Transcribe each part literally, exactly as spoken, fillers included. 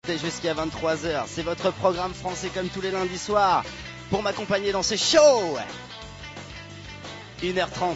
rester jusqu'à vingt-trois heures. C'est votre programme français comme tous les lundis soirs. Pour m'accompagner dans ce show, une heure trente.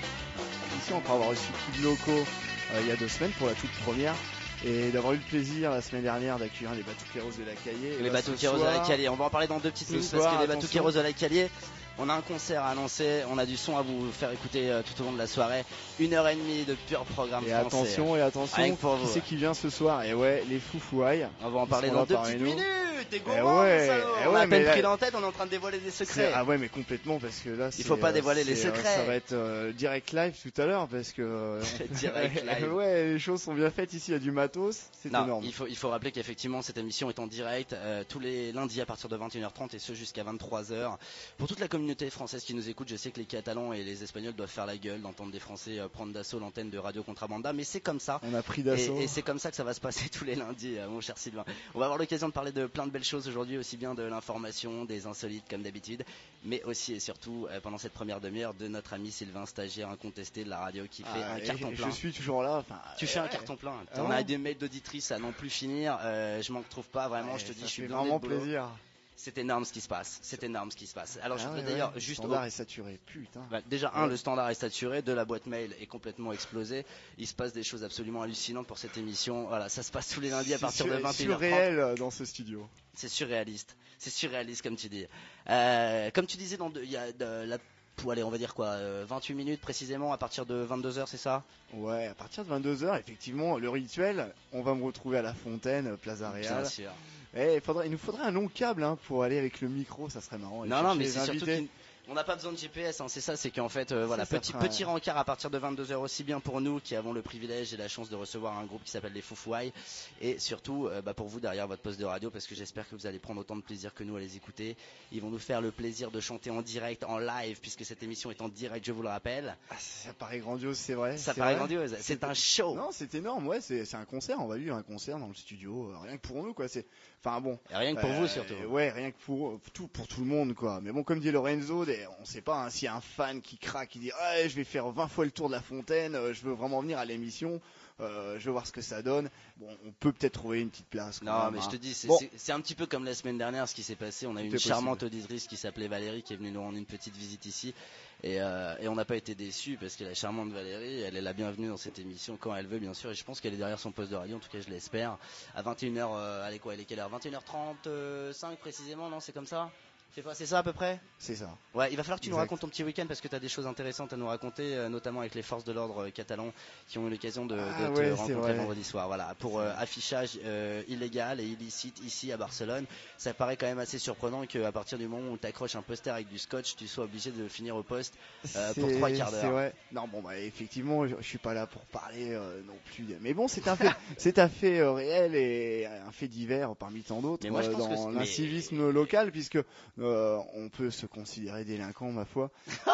Ici, on peut avoir reçu plus de locaux euh, il y a deux semaines pour la toute première. Et d'avoir eu le plaisir la semaine dernière d'accueillir les Batuqueros de la Caillé. Les Batuqueros de la Caillé, on va en parler dans deux petites minutes soir, parce que les Batuqueros de la Caillé, on a un concert à annoncer, on a du son à vous faire écouter euh, tout au long de la soirée. Une heure et demie de pur programme et français. Attention, et attention, pour qui vous. c'est qui vient ce soir? Et ouais, les Foufouailles. On va en parler dans deux petites minutes. T'es gourmand, ouais, salaud. Eh On ouais, a à peine là, pris en tête, on est en train de dévoiler des secrets. Ah ouais, mais complètement, parce que là, il faut pas dévoiler les euh, secrets. Ça va être euh, direct live tout à l'heure, parce que euh, direct live. Ouais, les choses sont bien faites ici, il y a du matos, c'est énorme. Il faut, il faut rappeler qu'effectivement cette émission est en direct euh, tous les lundis à partir de vingt et une heures trente et ce jusqu'à vingt-trois heures. Pour toute la communauté française qui nous écoute, je sais que les Catalans et les Espagnols doivent faire la gueule d'entendre des Français euh, prendre d'assaut l'antenne de Radio Contrabanda, mais c'est comme ça. On a pris d'assaut. Et, et c'est comme ça que ça va se passer tous les lundis, euh, mon cher Sylvain. On va avoir l'occasion de parler de plein de belles choses aujourd'hui, aussi bien de l'information, des insolites comme d'habitude, mais aussi et surtout euh, pendant cette première demi-heure de notre ami Sylvain, stagiaire incontesté de la radio qui fait ah, un carton plein. Je suis toujours là. Tu fais ouais. un carton plein. Ah on ouais. a des mails d'auditrices à non plus finir. Euh, je m'en retrouve pas vraiment. Ouais, je te dis, je suis vraiment plaisir. C'est énorme ce qui se passe. C'est énorme ce qui se passe. Alors ah je voudrais ouais, d'ailleurs ouais. juste. Le standard au... est saturé. Putain. Bah, déjà un, ouais. Le standard est saturé. Deux, la boîte mail est complètement explosée. Il se passe des choses absolument hallucinantes pour cette émission. Voilà, ça se passe tous les lundis à partir sur... de vingt et une heures trente. C'est surréel dans ce studio. C'est surréaliste. C'est surréaliste comme tu dis. Euh, comme tu disais, il y a de la. Pour aller, on va dire quoi, euh, vingt-huit minutes précisément à partir de vingt-deux heures, c'est ça? Ouais, à partir de vingt-deux heures, effectivement, le rituel, on va me retrouver à la Fontaine, Plaza Real. Bien sûr. Et il, faudrait, il nous faudrait un long câble hein, pour aller avec le micro, ça serait marrant. Non, non, mais c'est surtout qu'on n'a pas besoin de G P S, hein, c'est ça, c'est qu'en fait, euh, voilà, petit, fera... petit rencard à partir de vingt-deux heures, aussi bien pour nous qui avons le privilège et la chance de recevoir un groupe qui s'appelle les Foufouailles, et surtout euh, bah, pour vous derrière votre poste de radio, parce que j'espère que vous allez prendre autant de plaisir que nous à les écouter. Ils vont nous faire le plaisir de chanter en direct, en live, puisque cette émission est en direct, je vous le rappelle. Ah, ça paraît grandiose, c'est vrai. Ça paraît vrai. grandiose, c'est, c'est un show. Non, c'est énorme, ouais, c'est, c'est un concert, on va vivre un concert dans le studio, euh, rien que pour nous, quoi. C'est... Enfin bon. Et rien que pour euh, vous surtout. Ouais, rien que pour tout, pour tout le monde, quoi. Mais bon, comme dit Lorenzo, des, on sait pas hein, s'il y a un fan qui craque, qui dit ouais, je vais faire vingt fois le tour de la Fontaine, euh, je veux vraiment venir à l'émission, euh, je veux voir ce que ça donne. Bon, on peut peut-être trouver une petite place. Non, même, mais hein. je te dis, c'est, bon. c'est, c'est un petit peu comme la semaine dernière, ce qui s'est passé. On a eu une charmante auditrice qui s'appelait Valérie, qui est venue nous rendre une petite visite ici. Et, euh, et on n'a pas été déçus parce que la charmante Valérie, elle est la bienvenue dans cette émission quand elle veut, bien sûr. Et je pense qu'elle est derrière son poste de radio, en tout cas, je l'espère. À vingt et une heures, euh, allez quoi, elle est quelle heure? vingt et une heures trente-cinq précisément, non? C'est comme ça? C'est pas, c'est ça à peu près? C'est ça. Ouais, il va falloir que tu exact. nous racontes ton petit week-end parce que tu as des choses intéressantes à nous raconter, euh, notamment avec les forces de l'ordre euh, catalans qui ont eu l'occasion de, de ah, te ouais, rencontrer vendredi soir. Voilà, pour euh, affichage euh, illégal et illicite ici à Barcelone. Ça paraît quand même assez surprenant qu'à partir du moment où tu accroches un poster avec du scotch, tu sois obligé de finir au poste euh, pour trois quarts d'heure. C'est vrai. Non, bon, bah effectivement, je, je suis pas là pour parler euh, non plus. Mais bon, c'est un fait, c'est un fait euh, réel et un fait divers parmi tant d'autres moi, euh, dans que l'incivisme mais... local, puisque euh, on peut se considérer délinquant, ma foi.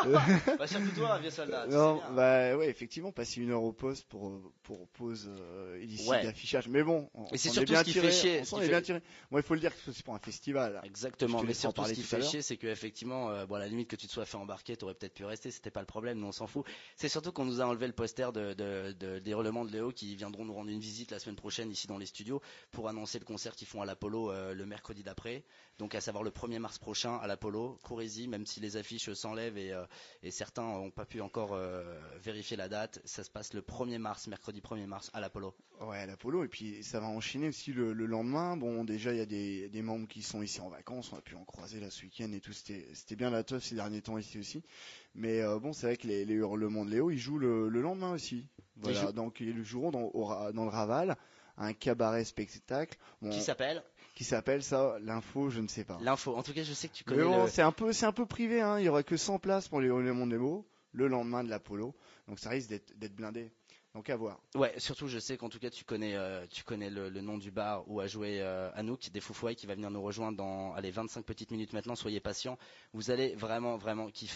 Bah surtout toi, vieux soldat. Non, bah ouais, effectivement, passer une heure au poste pour pour pause euh, illicite ouais. d'affichage. Mais bon, on, et c'est on surtout est bien ce qui tiré, fait chier. On s'en est fait... bien tiré. Moi, il faut le dire que c'est pour un festival. Exactement, mais surtout ce qui fait chier, c'est que effectivement, euh, bon, à la limite que tu te sois fait embarquer, t'aurais peut-être pu rester. C'était pas le problème, nous on s'en fout. C'est surtout qu'on nous a enlevé le poster de, de, de des Hurlements de Léo qui viendront nous rendre une visite la semaine prochaine ici dans les studios pour annoncer le concert qu'ils font à l'Apollo euh, le mercredi d'après. Donc à savoir le premier mars prochain à l'Apollo. Courez-y, même si les affiches s'enlèvent et, euh, et certains n'ont pas pu encore euh, vérifier la date. Ça se passe le premier mars, mercredi premier mars à l'Apollo. Ouais, à l'Apollo, et puis ça va enchaîner aussi le, le lendemain. Bon, déjà il y a des, des membres qui sont ici en vacances, on a pu en croiser là ce week-end et tout. C'était, c'était bien la teuf ces derniers temps ici aussi. Mais euh, bon, c'est vrai que les, les Hurlements de Léo, ils jouent le, le lendemain aussi. Voilà, ils donc ils joueront dans, au, dans le Raval, un cabaret spectacle. Bon, qui s'appelle Qui s'appelle ça, l'info, je ne sais pas. L'info, en tout cas je sais que tu connais. Mais bon, le... c'est un peu, c'est un peu privé, hein. Il y aura que cent places pour les Hurlements de Léo le lendemain de l'Apollo, donc ça risque d'être, d'être blindé. Donc à voir. Ouais, surtout je sais qu'en tout cas tu connais, euh, tu connais le, le nom du bar où a joué euh, Anouk des Foufouailles qui va venir nous rejoindre dans allez vingt-cinq petites minutes maintenant. Soyez patients, vous allez vraiment vraiment kiffer.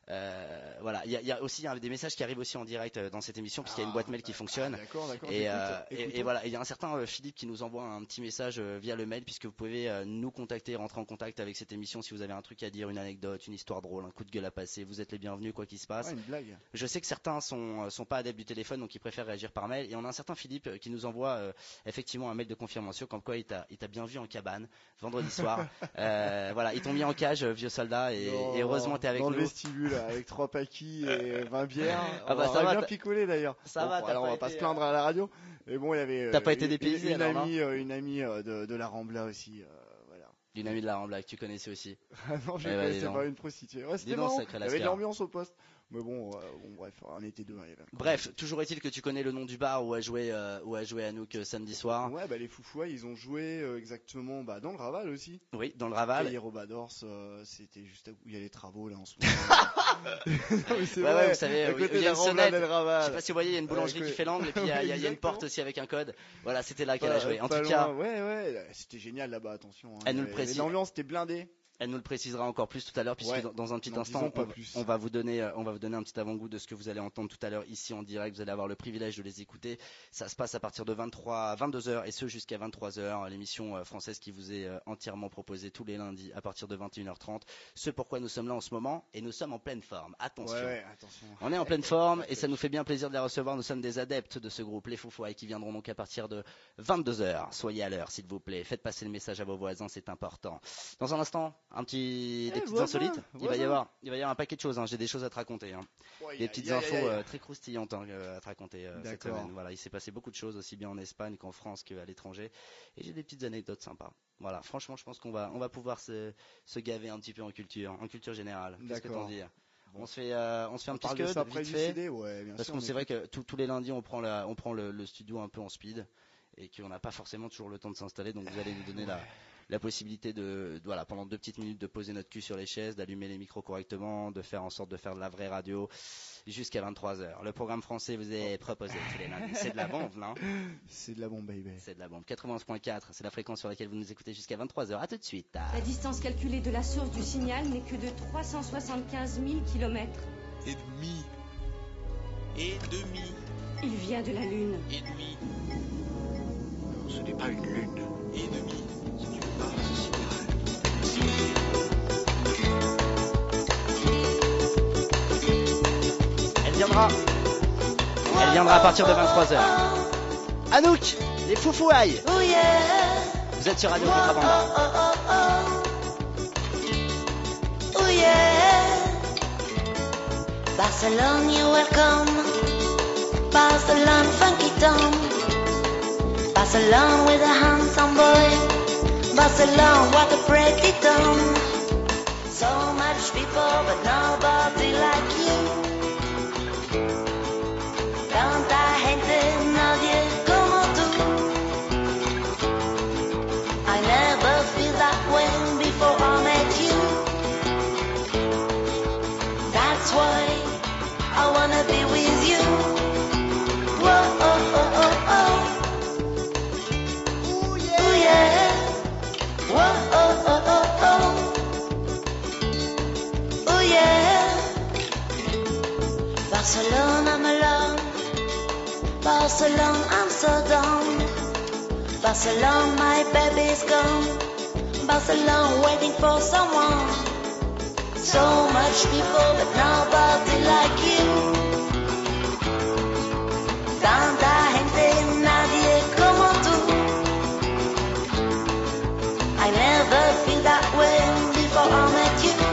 Euh, voilà, il y a, y a aussi y a des messages qui arrivent aussi en direct dans cette émission puisqu'il y a une boîte mail qui fonctionne. Ah, d'accord, d'accord. Et, euh, et, et voilà, il y a un certain euh, Philippe qui nous envoie un petit message euh, via le mail puisque vous pouvez euh, nous contacter, rentrer en contact avec cette émission si vous avez un truc à dire, une anecdote, une histoire drôle, un coup de gueule à passer. Vous êtes les bienvenus quoi qu'il se passe. Ouais, une blague. Je sais que certains sont sont pas adeptes du téléphone donc ils préfèrent réagir par mail. Et on a un certain Philippe qui nous envoie euh, effectivement un mail de confirmation comme quoi il t'a il t'a bien vu en cabane vendredi soir. euh, voilà, ils t'ont mis en cage vieux soldat et, et heureusement t'es avec dans nous. Dans le vestibule avec trois paquis et vingt bières. Ah bah on ça va bien t'as... picolé d'ailleurs. Ça bon, va. Alors on va pas se plaindre à la radio. Mais bon, il y avait. T'as euh, pas été une, dépaysé une, alors, amie, euh, une amie euh, de, de la Rambla aussi. Euh, voilà. Une amie de la Rambla que tu connaissais aussi. Non, je eh ne bah, connaissais pas, une prostituée. Ouais, c'était marrant. Il y avait de l'ambiance au poste. Mais bon, euh, bon bref, on était deux. Hein, bref, toujours est-il que tu connais le nom du bar où a joué, euh, où a joué Anouk euh, samedi soir. Ouais, bah les Foufouailles, ils ont joué euh, exactement bah, dans le Raval aussi. Oui, dans le Raval. Et Robadors, euh, c'était juste où il y a les travaux là en ce moment. non, mais c'est ouais, vrai, ouais, vous savez, à côté il y a une sonnette. Raval. Je sais pas si vous voyez, il y a une boulangerie euh, qui fait l'angle et puis il y, y, y a une porte aussi avec un code. Voilà, c'était là qu'elle a joué. En tout loin. cas, ouais, ouais, c'était génial là-bas. Attention. Hein, elle nous le précise. L'ambiance était blindée. Elle nous le précisera encore plus tout à l'heure, puisque ouais, dans, dans un petit instant, on, on va vous donner, on va vous donner un petit avant-goût de ce que vous allez entendre tout à l'heure ici en direct. Vous allez avoir le privilège de les écouter. Ça se passe à partir de vingt-trois à vingt-deux heures et ce jusqu'à vingt-trois heures. L'émission française qui vous est entièrement proposée tous les lundis à partir de vingt et une heures trente. Ce pourquoi nous sommes là en ce moment et nous sommes en pleine forme. Attention. Ouais, ouais, attention. On est en pleine forme et ça nous fait bien plaisir de les recevoir. Nous sommes des adeptes de ce groupe, les Foufouailles, qui viendront donc à partir de vingt-deux heures. Soyez à l'heure, s'il vous plaît. Faites passer le message à vos voisins, c'est important. Dans un instant, un petit des eh, petites voisin, insolites. Voisin. Il va y avoir, il va y avoir un paquet de choses. Hein. J'ai des choses à te raconter. Hein. Ouais, des a, petites y a, infos y a, y a. Euh, très croustillantes hein, à te raconter euh, cette semaine. Voilà, il s'est passé beaucoup de choses aussi bien en Espagne qu'en France qu'à l'étranger. Et j'ai des petites anecdotes sympas. Voilà, franchement, je pense qu'on va, on va pouvoir se, se gaver un petit peu en culture, en culture générale. Qu'est-ce que t'en dis? Bon. On se fait, euh, on se fait un on petit scud vite fait. C D, ouais, bien parce sûr, que c'est vrai que tous les lundis, on prend la, on prend le, le studio un peu en speed et qu'on n'a pas forcément toujours le temps de s'installer. Donc vous allez nous donner ouais. la la possibilité de, de, voilà, pendant deux petites minutes de poser notre cul sur les chaises, d'allumer les micros correctement, de faire en sorte de faire de la vraie radio jusqu'à vingt-trois heures. Le programme français vous est proposé tous les lundis. C'est de la bombe, non? C'est de la bombe, baby. C'est de la bombe. quatre-vingt-onze point quatre, c'est la fréquence sur laquelle vous nous écoutez jusqu'à vingt-trois heures. À tout de suite. La distance calculée de la source du signal n'est que de trois cent soixante-quinze mille kilomètres. Et demi. Et demi. Il vient de la Lune. Et demi. Non, ce n'est pas une lune. Et demi. Elle viendra. Elle viendra à partir de vingt-trois heures. Anouk, les Foufouailles. Oh yeah. Vous êtes sur Radio Contrabanda. Oh, oh, oh, oh. Oh yeah. Barcelone, you're welcome. Barcelone, funky town. Barcelone with a handsome boy. Barcelona, what a pretty town. So much people, but nobody like you. Tanta gente, nadie como tú. I never feel that way before I met you. That's why I wanna be with you. Whoa, oh, oh, oh, oh. Ooh, yeah. Ooh, yeah. Whoa, oh, oh, oh, oh. Oh yeah. Barcelona, I'm alone. Barcelona, I'm so down. Barcelona, my baby's gone. Barcelona, waiting for someone. So much people, but nobody like you. Tanta gente, nadie como tú. I never feel that way before I met you.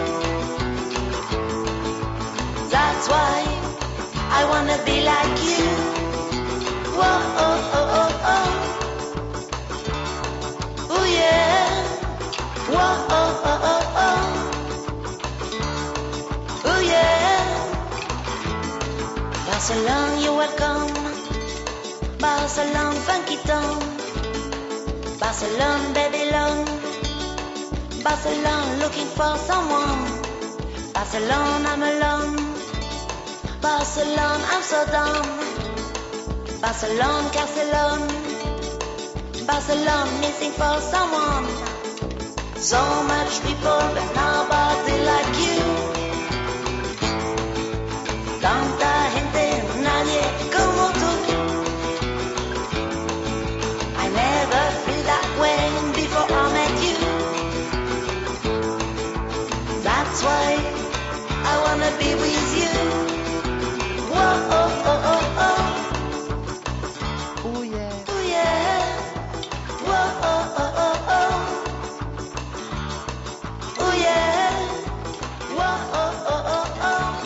That's why I wanna be like you. Whoa, oh, oh, oh, oh. Oh yeah. Whoa, oh, oh, oh, oh. Oh yeah. Barcelona, you're welcome. Barcelona, funky town. Barcelona, Babylon. Barcelona, looking for someone. Barcelona, I'm alone. Barcelona, I'm so down. Barcelona, Barcelona. Barcelona, missing for someone. So much people, but nobody like you.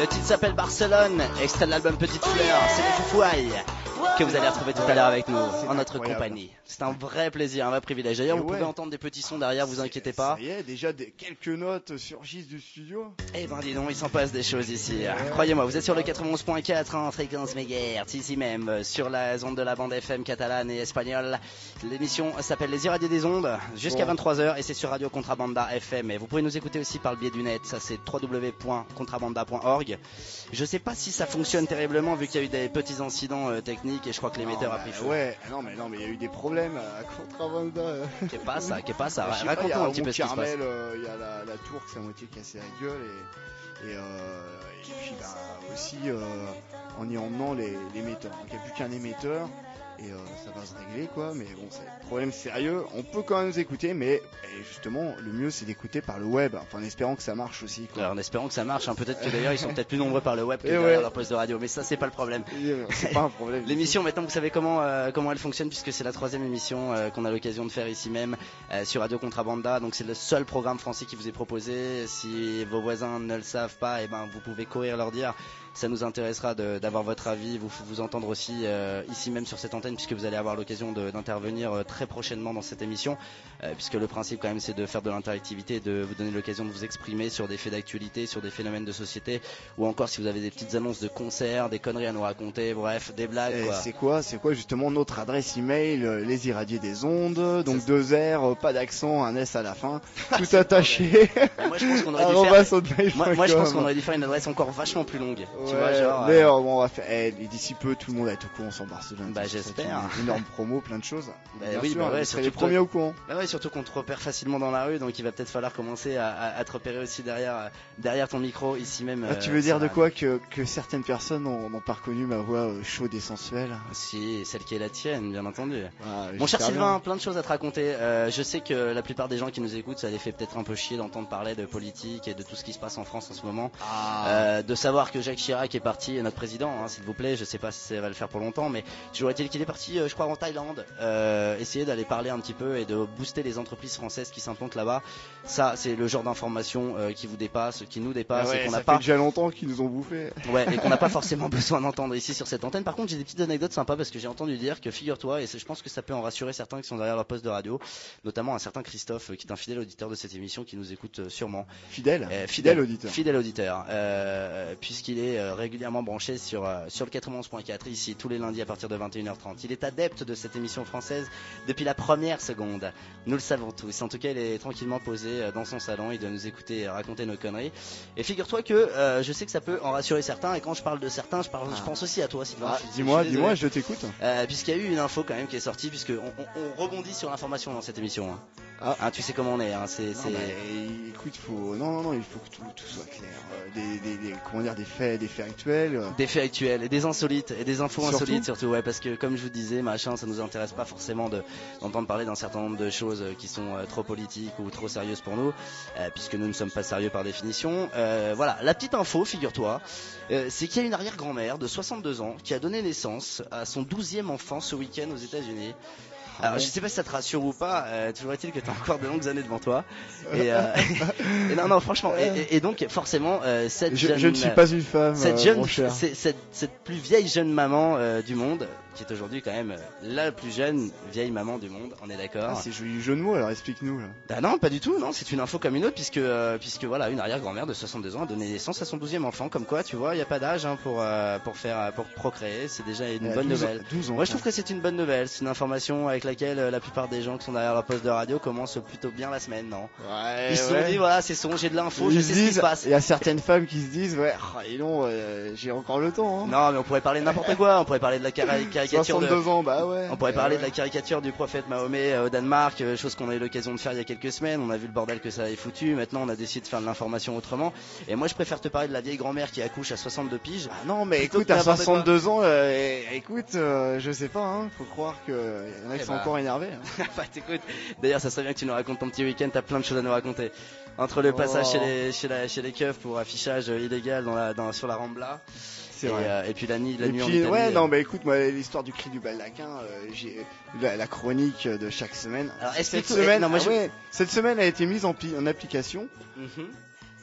Le titre s'appelle Barcelone, extrait de l'album Petite Fleur. C'est les Foufouailles que vous allez retrouver tout à l'heure avec nous, en notre compagnie. C'est un vrai plaisir, un vrai privilège. D'ailleurs, Et vous ouais. pouvez entendre des petits sons derrière, vous inquiétez pas. Ça y est, déjà des, quelques notes surgissent du studio. Eh ben dis donc, il s'en passe des choses ici. Croyez-moi, vous êtes sur le quatre-vingt-onze point quatre en fréquence mégahertz, ici même, sur la zone de la bande F M catalane et espagnole. L'émission s'appelle Les Irradiés des Ondes, jusqu'à Bon. vingt-trois heures, et c'est sur Radio Contrabanda F M. Et vous pouvez nous écouter aussi par le biais du net, ça c'est w w w point contrabanda point org. Je sais pas si ça fonctionne terriblement vu qu'il y a eu des petits incidents euh, techniques et je crois que l'émetteur Non, a pris bah, feu. Ouais, non mais non mais il y a eu des problèmes à Contrabanda. euh. Qu'est pas ça, qu'est pas ça. Je sais pas, il y a Raconte-nous un petit peu Mont ce qui se passe. Carmel, euh, il y a la, la tour qui s'est à moitié cassée la gueule et, et, euh, et puis bah, aussi euh, en y emmenant les- l'émetteur. Donc il n'y a plus qu'un émetteur et euh, ça va se régler quoi, mais bon c'est un problème sérieux. On peut quand même nous écouter, mais et justement le mieux c'est d'écouter par le web, enfin en espérant que ça marche aussi quoi. Alors en espérant que ça marche, hein. Peut-être que d'ailleurs ils sont peut-être plus nombreux par le web que Et derrière ouais. leur poste de radio, mais ça c'est pas le problème. Et, euh, C'est pas un problème. L'émission maintenant vous savez comment euh, comment elle fonctionne puisque c'est la troisième émission euh, qu'on a l'occasion de faire ici même euh, sur Radio Contrabanda, donc c'est le seul programme français qui vous est proposé. Si vos voisins ne le savent pas, et ben vous pouvez courir leur dire. Ça nous intéressera de- d'avoir votre avis, vous vous entendre aussi euh, ici même sur cette antenne puisque vous allez avoir l'occasion de- d'intervenir euh, très prochainement dans cette émission euh, puisque le principe quand même c'est de faire de l'interactivité, de vous donner l'occasion de vous exprimer sur des faits d'actualité, sur des phénomènes de société ou encore si vous avez des petites annonces de concerts, des conneries à nous raconter, bref, des blagues Et quoi. c'est quoi, c'est quoi justement notre adresse email, euh, les irradiés des ondes, donc Ça, deux R, euh, pas d'accent, un S à la fin, tout attaché. Mais moi je pense qu'on aurait dû faire arobase hotmail point com. moi, moi, je pense qu'on aurait dû faire une adresse encore vachement plus longue. Ouais, tu vois genre mais euh, euh, bon, on va faire. Eh, d'ici peu, tout le monde va être au courant sur Barcelone. Bah, Ça, ça, j'espère. c'est Une énorme promo, plein de choses. Bah Bien oui, sûr, bah ouais, vous serez surtout les que premiers au courant. Bah ouais, surtout qu'on te repère facilement dans la rue, donc il va peut-être falloir commencer à, à, à te repérer aussi derrière, euh, derrière ton micro, ici même. Ah, euh, tu veux dire ça de va. quoi que, que certaines personnes n'ont n'ont pas reconnu ma voix euh, chaude et sensuelle. Si, celle qui est la tienne, bien entendu. Ah, Mon cher j'espère Sylvain, bien. plein de choses à te raconter. Euh, je sais que la plupart des gens qui nous écoutent, ça les fait peut-être un peu chier d'entendre parler de politique et de tout ce qui se passe en France en ce moment. Ah. Euh, de savoir que Jacques Chirac est parti, notre président, hein, s'il vous plaît, je sais pas si ça va le faire pour longtemps, mais toujours est-il qu'il est parti, euh, je crois, en Thaïlande, euh, essayer d'aller parler un petit peu et de booster les entreprises françaises qui s'implantent là-bas. Ça, c'est le genre d'information euh, qui vous dépasse, qui nous dépasse, Ah ouais, et qu'on ça n'a fait pas, déjà longtemps qu'ils nous ont bouffé. ouais, et qu'on n'a pas forcément besoin d'entendre ici sur cette antenne. Par contre, j'ai des petites anecdotes sympas parce que j'ai entendu dire que, figure-toi, et c'est- je pense que ça peut en rassurer certains qui sont derrière leur poste de radio, notamment un certain Christophe, euh, qui est un fidèle auditeur de cette émission, qui nous écoute euh, sûrement. Fidèle. Euh, Fidèle auditeur. Fidèle auditeur, euh, puisqu'il est euh, régulièrement branché sur, euh, sur le quatre-vingt-onze point quatre, ici, tous les lundis à partir de vingt et une heures trente. Il est adepte de cette émission française depuis la première seconde. Nous le savons tous. En tout cas, il est tranquillement posé euh, dans son salon, il doit nous écouter euh, raconter nos conneries. Et figure-toi que euh, je sais que ça peut en rassurer certains, et quand je parle de certains, je, parle, je pense aussi à toi, Sylvain. Ah, Je suis- je dis-moi, suis désolé. dis-moi, je t'écoute. Euh, puisqu'il y a eu une info quand même qui est sortie, puisque on, on- on rebondit sur l'information dans cette émission. Hein. Ah. Hein, tu sais comment on est, hein, c'est, Non, c'est... bah, écoute, faut, non, non, non, il faut que tout, tout soit clair. Euh, des, des, des, comment dire, des faits, des faits actuels. euh, Des faits actuels et des insolites et des infos Surtout. insolites surtout, ouais, parce que comme je vous disais, machin, ça nous intéresse pas forcément de d'entendre parler d'un certain nombre de choses euh, qui sont euh, trop politiques ou trop sérieuses pour nous, euh, puisque nous ne sommes pas sérieux par définition. Euh, voilà, la petite info, figure-toi, euh, c'est qu'il y a une arrière-grand-mère de soixante-deux ans qui a donné naissance à son douzième enfant ce week-end aux États-Unis. Alors, je sais pas si ça te rassure ou pas, euh, toujours est-il que tu as encore de longues années devant toi. Et, euh, et non, non, franchement, et, et- et donc forcément, euh, cette Je, jeune, je ne suis pas une femme, cette euh, jeune, mon cher. c'est- cette, cette plus vieille jeune maman euh, du monde, qui est aujourd'hui quand même euh, la plus jeune vieille maman du monde, on est d'accord. Ah, c'est joli jeu de mots, alors explique-nous. Là. Bah non, pas du tout, non, c'est une info comme une autre, puisque, euh, puisque voilà, une arrière-grand-mère de soixante-deux ans a donné naissance à son douzième enfant, comme quoi, tu vois, il n'y a pas d'âge hein, pour, euh, pour, faire, pour procréer, c'est déjà une Elle a bonne douze nouvelle. ans- douze ans. Moi je trouve que c'est une bonne nouvelle, c'est une information avec laquelle euh, la plupart des gens qui sont derrière leur poste de radio commencent plutôt bien la semaine, non? Ouais, Ils se sont ouais. dit, voilà, c'est son, j'ai de l'info, Ils je se sais ce qui disent- se passe. Il y a certaines femmes qui se disent, ouais, ah, et non, euh, j'ai encore le temps. Hein. Non, mais on pourrait parler de n'importe quoi, on pourrait parler de la cari- caricature de... soixante-deux ans, bah ouais. On pourrait Eh parler ouais. de la caricature du prophète Mahomet euh, au Danemark, euh, chose qu'on a eu l'occasion de faire il y a quelques semaines. On a vu le bordel que ça avait foutu. Maintenant, on a décidé de faire de l'information autrement. Et moi, je préfère te parler de la vieille grand-mère qui accouche à soixante-deux piges. Ah non, mais Plutôt écoute, que à n'importe quoi. soixante-deux ans, euh, eh, écoute, euh, je sais pas, hein, faut croire qu'il y en a qui Eh sont bah. encore énervés. Hein. Bah, t'écoutes. D'ailleurs, ça serait bien que tu nous racontes ton petit week-end. T'as plein de choses à nous raconter. Entre le Oh. passage chez les, chez, la, chez les keufs pour affichage euh, illégal dans la, dans, sur la Rambla. C'est et, vrai. euh, et puis la nuit, la Et nuit en puis, Italie. ouais, euh. non, mais écoute, moi, l'histoire du cri du baldaquin, euh, j'ai la, la chronique de chaque semaine. Alors, Cette explique-nous- semaine, non, moi, ah je- ouais, cette semaine a été mise en, pi- en application. Mhm.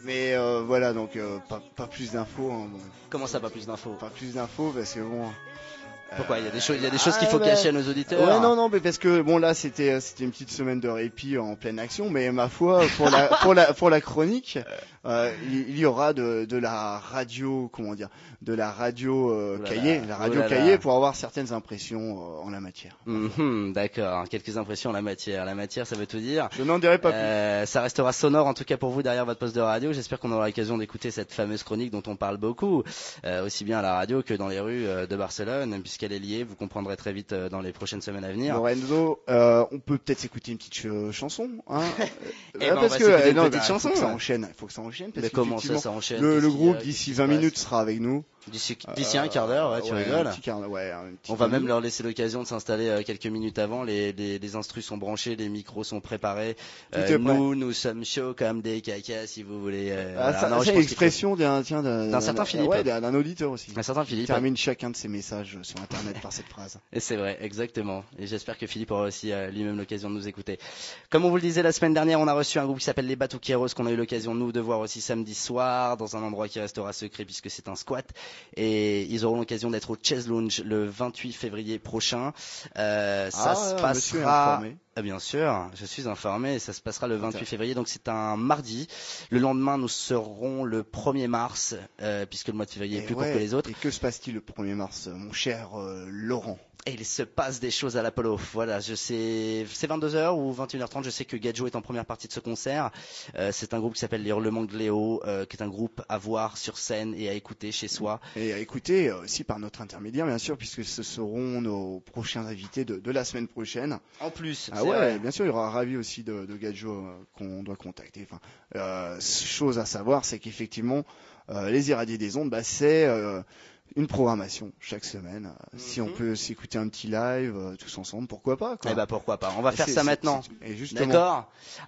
Mais euh, voilà, donc euh, pas, pas plus d'infos. Hein, bon. Comment ça, pas plus d'infos? Pas plus d'infos parce que bon. Pourquoi il y a des choses, il y a des choses ah, qu'il faut bah, cacher à nos auditeurs. Ouais, non, non, mais parce que bon là, c'était, c'était une petite semaine de répit en pleine action, mais ma foi, pour la, pour la, pour la chronique, euh, il, il y aura de, de la radio, comment dire, de la radio euh, Oulala, cahier, la radio oulala. cahier pour avoir certaines impressions euh, en la matière. Mm-hmm, d'accord, quelques impressions en la matière. La matière, ça veut tout dire. Je n'en dirai pas plus. Euh, ça restera sonore en tout cas pour vous derrière votre poste de radio. J'espère qu'on aura l'occasion d'écouter cette fameuse chronique dont on parle beaucoup, euh, aussi bien à la radio que dans les rues euh, de Barcelone, puisqu'elle est liée. Vous comprendrez très vite euh, dans les prochaines semaines à venir. Lorenzo, euh, on peut peut-être s'écouter une petite ch- chanson, hein Eh ben, on parce va que s'écouter une non, petite bah, chanson. faut que ça ouais. enchaîne, il faut que ça enchaîne. Parce Mais comment ça, qu'effectivement, ça enchaîne Le, Qu'est-ce le qu'il y groupe a Qu'est-ce d'ici qui se vingt passe minutes sera avec nous. D'ici, d'ici un quart d'heure, ouais, tu ouais, rigoles. Un petit quart, ouais, un petit On va même minute. leur laisser l'occasion de s'installer euh, quelques minutes avant. Les, les, les instrus sont branchés, les micros sont préparés. Tout Euh, est prêt. nous, nous sommes chauds comme des cacas, si vous voulez. Euh, Ah, voilà. ça, Non, je c'est pense qu'il l'expression d'un, tiens, d'un, D'un certain Philippe. Ouais, d'un, d'un auditeur aussi. faut- Un certain Il Philippe. termine chacun de ses messages sur Internet par cette phrase. Et c'est vrai, exactement. Et j'espère que Philippe aura aussi euh, lui-même l'occasion de nous écouter. Comme on vous le disait la semaine dernière, on a reçu un groupe qui s'appelle les Batuqueros, qu'on a eu l'occasion nous de voir aussi samedi soir dans un endroit qui restera secret puisque c'est un squat. Et ils auront l'occasion d'être au Chess Lounge le vingt-huit février prochain. Euh, ça Ah, se monsieur est passera. informé. Ah, bien sûr, je suis informé. Ça se passera le vingt-huit février, donc c'est un mardi. Le lendemain, nous serons le premier mars, euh, puisque le mois de février est Et plus ouais, court que les autres. Et que se passe-t-il le premier mars, mon cher euh, Laurent? Et il se passe des choses à l'Apollo. Voilà, je sais, c'est vingt-deux heures ou vingt et une heures trente. Je sais que Gadjo est en première partie de ce concert. Euh, c'est un groupe qui s'appelle Les Hurlements de Léo, euh, qui est un groupe à voir sur scène et à écouter chez soi. Et à écouter euh, aussi par notre intermédiaire, bien sûr, puisque ce seront nos prochains invités de, de la semaine prochaine. En plus, Ah c'est ouais, vrai. bien sûr, il y aura Ravi aussi de, de Gadjo euh, qu'on doit contacter. Enfin, euh, chose à savoir, c'est qu'effectivement, euh, les irradiés des ondes, bah, c'est euh, une programmation chaque semaine. Euh, Si on Mhm. peut s'écouter un petit live euh, tous ensemble, pourquoi pas quoi. Eh ben pourquoi pas. On va Et faire c'est- ça c'est- maintenant. c'est- Et justement, D'accord.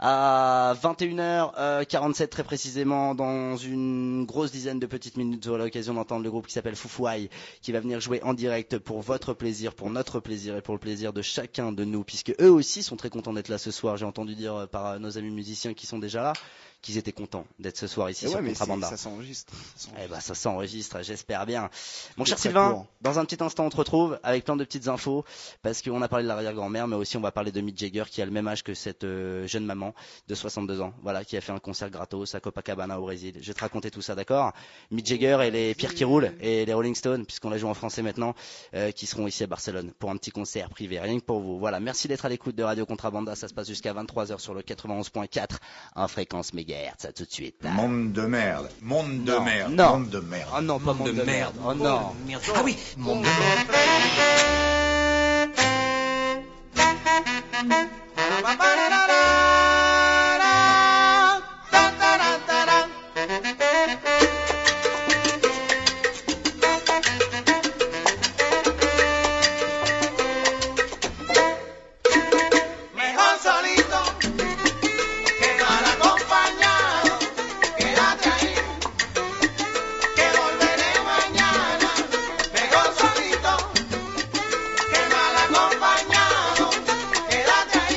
À vingt et une heures quarante-sept très précisément, dans une grosse dizaine de petites minutes, vous aurez l'occasion d'entendre le groupe qui s'appelle Foufouaï, qui va venir jouer en direct pour votre plaisir, pour notre plaisir et pour le plaisir de chacun de nous, puisque eux aussi sont très contents d'être là ce soir. J'ai entendu dire euh, par euh, nos amis musiciens qui sont déjà là qu'ils étaient contents d'être ce soir ici eh sur ouais, mais c'est- Contrabanda. ça s'enregistre. ça s'enregistre. Eh ben, ça s'enregistre, j'espère bien. Mon C'est cher très Sylvain, court. dans un petit instant, on te retrouve avec plein de petites infos, parce qu'on a parlé de l'arrière-grand-mère, mais aussi on va parler de Mick Jagger, qui a le même âge que cette euh, jeune maman de soixante-deux ans, voilà, qui a fait un concert gratos à Copacabana au Brésil. Je vais te raconter tout ça, d'accord? Mick Jagger et les Pierre qui roulent et les Rolling Stones, puisqu'on la joue en français maintenant, euh, qui seront ici à Barcelone pour un petit concert privé, rien que pour vous. Voilà, merci d'être à l'écoute de Radio Contrabanda, ça se passe jusqu'à vingt-trois heures sur le quatre-vingt-onze point quatre en fréquence mégahertz. À tout de suite. Monde de merde. Monde de Non, merde. non. Monde de merde. Oh non, pas monde de merde. Oh non. Ah oui, monde de merde. Mejor solito que mal acompañado. Quédate ahí, que volveré mañana. Mejor solito que mal acompañado. Quédate ahí.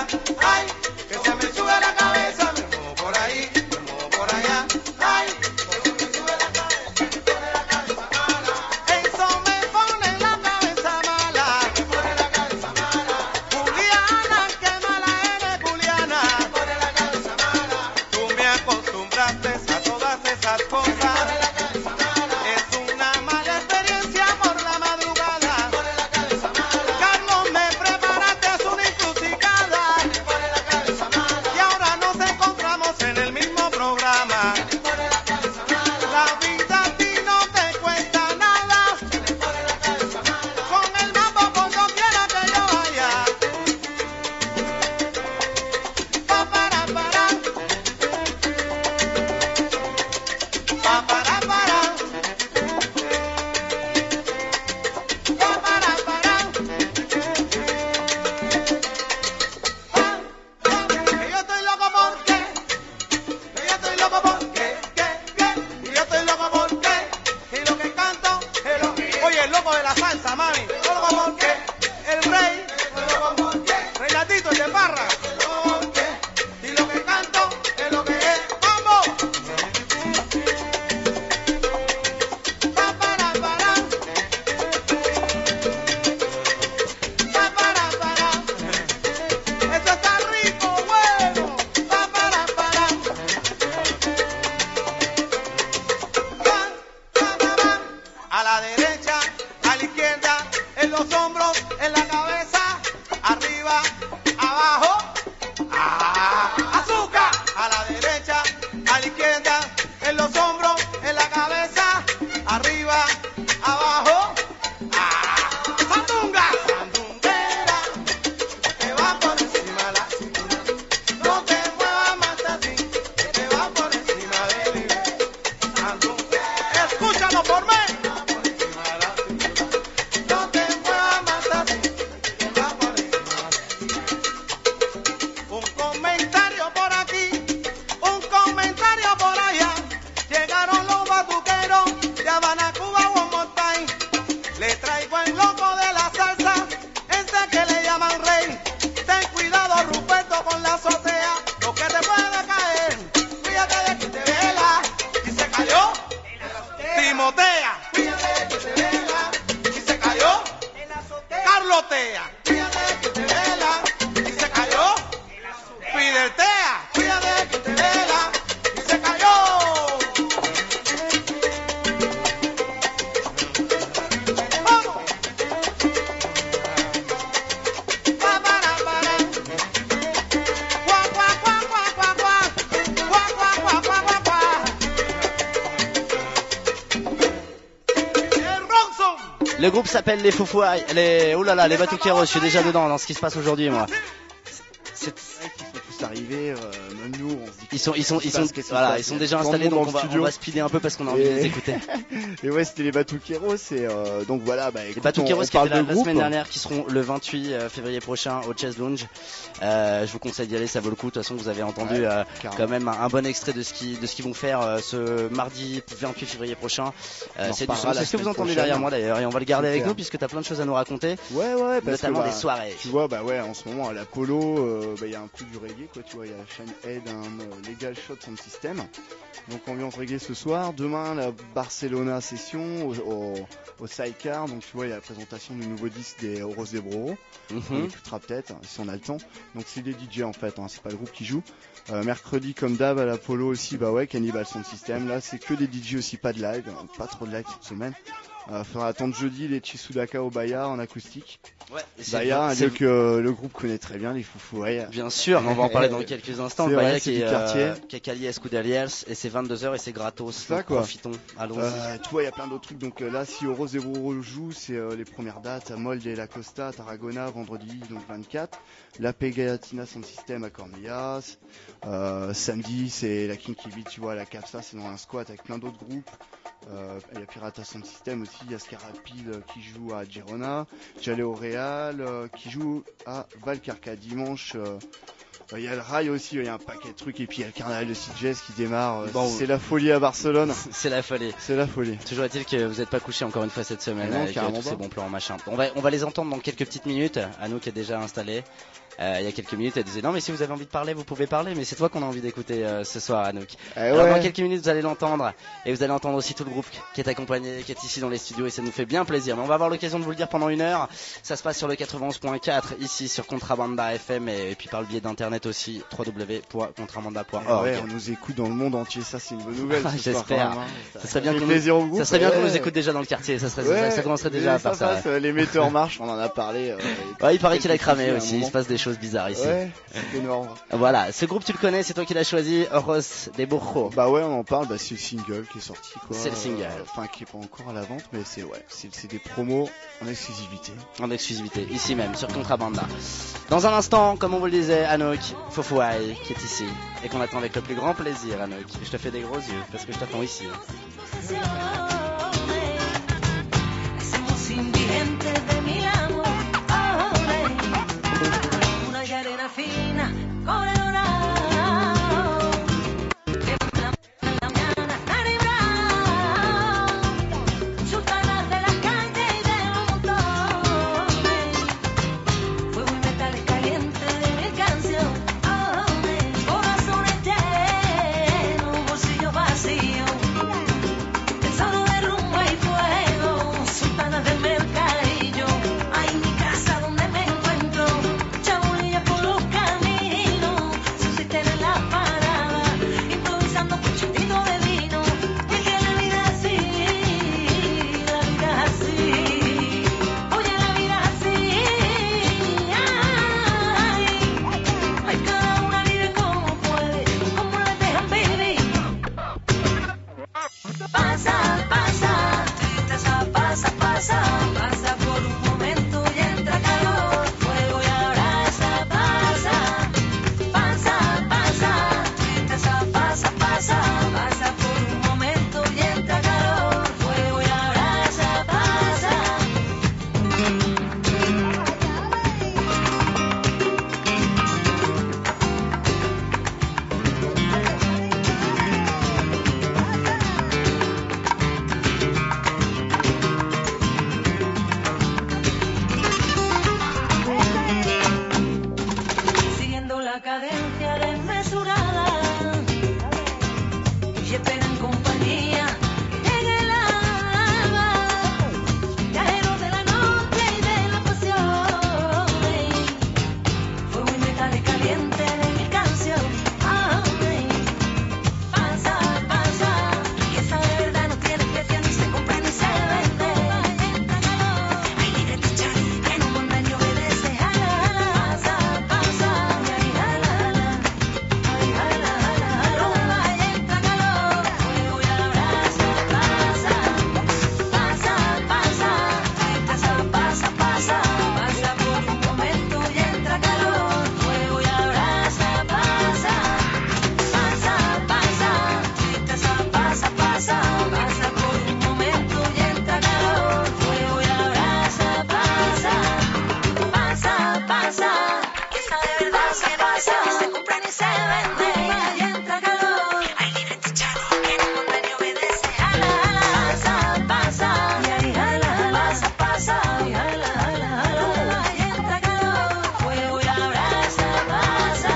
allá, ay, que se me sube la cabeza, me muevo por ahí, me muevo por allá, ay, que se me sube la cabeza, me pone la cabeza mala. Eso me pone la cabeza mala, me pone la cabeza mala. Juliana, qué mala eres, Juliana, me pone la cabeza mala. Tú me acostumbraste a todas esas cosas. Le groupe s'appelle les Foufouailles, les, oh là là, les Batuqueros, je suis déjà dedans dans ce qui se passe aujourd'hui, moi. C'est... Ils sont tous arrivés, euh, même nous, on se dit ils sont, ils sont, ils sont, voilà, ils sont déjà installés, donc on va, on va speeder un peu parce qu'on a envie et... de les écouter. Et ouais, c'était les Batuqueros, et euh, donc voilà, bah écoute, les Batuqueros qui étaient là la groupe. semaine dernière, qui seront le vingt-huit février prochain au Chess Lounge. Euh, je vous conseille d'y aller, ça vaut le coup. De toute façon, vous avez entendu ouais, euh, quand même un, un bon extrait de ce qui, de ce qu'ils vont faire euh, ce mardi vingt-huit février prochain. Euh, c'est du son, c'est ce que vous entendez derrière moi d'ailleurs, et on va le garder avec nous puisque t'as plein de choses à nous raconter. Ouais, ouais, parce notamment que, bah, des soirées. Tu vois, bah ouais, en ce moment à l'Apollo, euh, bah il y a un peu du reggae, quoi. Tu vois, il y a Shine Head, un euh, Legal Shot Sound System. Donc ambiance reggae ce soir. Demain, la Barcelona session au, au, au Sidecar. Donc tu vois, il y a la présentation du nouveau disque des Rose des Bro. Mm-hmm. On écoutera peut-être hein, si on a le temps. Donc c'est des D J en fait, hein, c'est pas le groupe qui joue. Euh, mercredi comme d'hab à l'Apollo aussi, bah ouais, Cannibal Sound System. Là c'est que des D J aussi, pas de live, hein, pas trop de live cette semaine. Euh, faudra attendre jeudi les Chisudaka au Bayard en acoustique. Ouais, Bayard, un lieu que euh, le groupe connaît très bien, les Foufouailles. Bien sûr, on va en parler dans quelques instants. Le Bayard qui est euh, Cacali Escudaliers et c'est vingt-deux heures et c'est gratos. Ça quoi. Profitons, allons-y. Euh, tu vois, il y a plein d'autres trucs. Donc euh, là, si Rose Ebro joue, c'est euh, les premières dates à Molde et La Costa, Tarragona, vendredi donc vingt-quatre. La Pegatina Sound System à Cornellas. Euh, samedi, c'est la Kinky Beat, tu vois, à la Capsa, c'est dans un squat avec plein d'autres groupes. Euh, il y a Pirata Sound System aussi, il y a Scarapil euh, qui joue à Girona, Jalé au Real euh, qui joue à Valcarca dimanche. Euh, il y a le Rail aussi, il y a un paquet de trucs et puis il y a le Carnaval de Sitges qui démarre. Euh, bon, c'est la folie à Barcelone. C'est la folie. C'est la folie. Toujours est-il que vous n'êtes pas couché encore une fois cette semaine non, avec tous ces bons plans machin. On va, on va les entendre dans quelques petites minutes. À nous qui est déjà installé. Euh, il y a quelques minutes, elle disait non mais si vous avez envie de parler, vous pouvez parler, mais c'est toi qu'on a envie d'écouter euh, ce soir, Anouk. Eh Alors ouais. dans quelques minutes, vous allez l'entendre et vous allez entendre aussi tout le groupe qui est accompagné, qui est ici dans les studios et ça nous fait bien plaisir. Mais on va avoir l'occasion de vous le dire pendant une heure. Ça se passe sur le quatre-vingt-onze point quatre ici sur Contrabanda F M et, et puis par le biais d'internet aussi w w w point contrabanda point org. Ouais, on nous écoute dans le monde entier, ça c'est une bonne nouvelle. ce soir, J'espère. quand même, hein. Ça serait bien fait qu'on plaisir au nous, groupe. ça serait bien qu'on Ouais. nous écoute déjà dans le quartier. Ça serait, Ouais, ça, ça commencerait déjà à ça faire ça. passe, euh, les metteurs marchent, on en a parlé. euh, Ouais, il paraît qu'il a quelques cramé soucis à un aussi. Il moment. se passe des choses bizarres ici. Ouais, c'est énorme. Voilà, ce groupe tu le connais, c'est toi qui l'as choisi, Oros de Burro. Bah ouais, on en parle, bah c'est le single qui est sorti quoi. C'est le single. Euh, Enfin qui est pas encore à la vente, mais c'est ouais, c'est c'est des promos en exclusivité. En exclusivité, ici même, sur Contrabanda. Dans un instant, comme on vous le disait, Anouk Fofouaï, qui est ici, et qu'on attend avec le plus grand plaisir, Anouk. Je te fais des gros yeux, parce que je t'attends ici. Somos indigentes de mi amor, una cadena fina con el dorado, que en la mañana calibrado, sultanas de las calles y de los montones, fuego y metales calientes de mi canción, corazones llenos, bolsillos vacíos. Solo de rumbo y fuego, sultanas del mercadillo. Ay, mi casa donde me encuentro, chabulilla por los caminos, su cisterna en la parada, improvisando con chutito de vino. Y es que la vida es así, la vida es así. Oye, la vida es así. Ay, ay, cada una vive como puede, como la dejan vivir. Pasa, pasa, tristeza pasa, pasa, pasa por un momento y entra calor, fuego y abraza, pasa, pasa, pasa, tristeza pasa, pasa, pasa por un momento y entra calor, fuego y abraza, pasa. Siguiendo la cadencia desmesurada y espera en compañía que llegue el alba, viajeros de la noche y de la pasión, fuego y metales calientes de mi canción. Ay, pasa, pasa, y esa de verdad no tiene precio, ni se compra ni se vende. Hay libre tichar que en un montaño obedece. Pasa, pasa, y ahí jala, jala, ay, jala, jala, jala. Rumba y entra calor, fuego y abraza, pasa, pasa, pasa, tristeza pasa, pasa, pasa por un momento y entra calor, fuego y abraza, pasa, pasa, pasa, tristeza pasa, pasa, pasa por un momento y entra calor, fuego y abraza, pasa, pasa, pasa, que esa de verdad se pasa, ni se compra ni se vende, y entra calor, hay libre tichado que en un montaño obedece, jala, jala, pasa, pasa, y ahí jala, jala, pasa, pasa, y jala, jala, jala, y entra calor, fuego y abraza, pasa,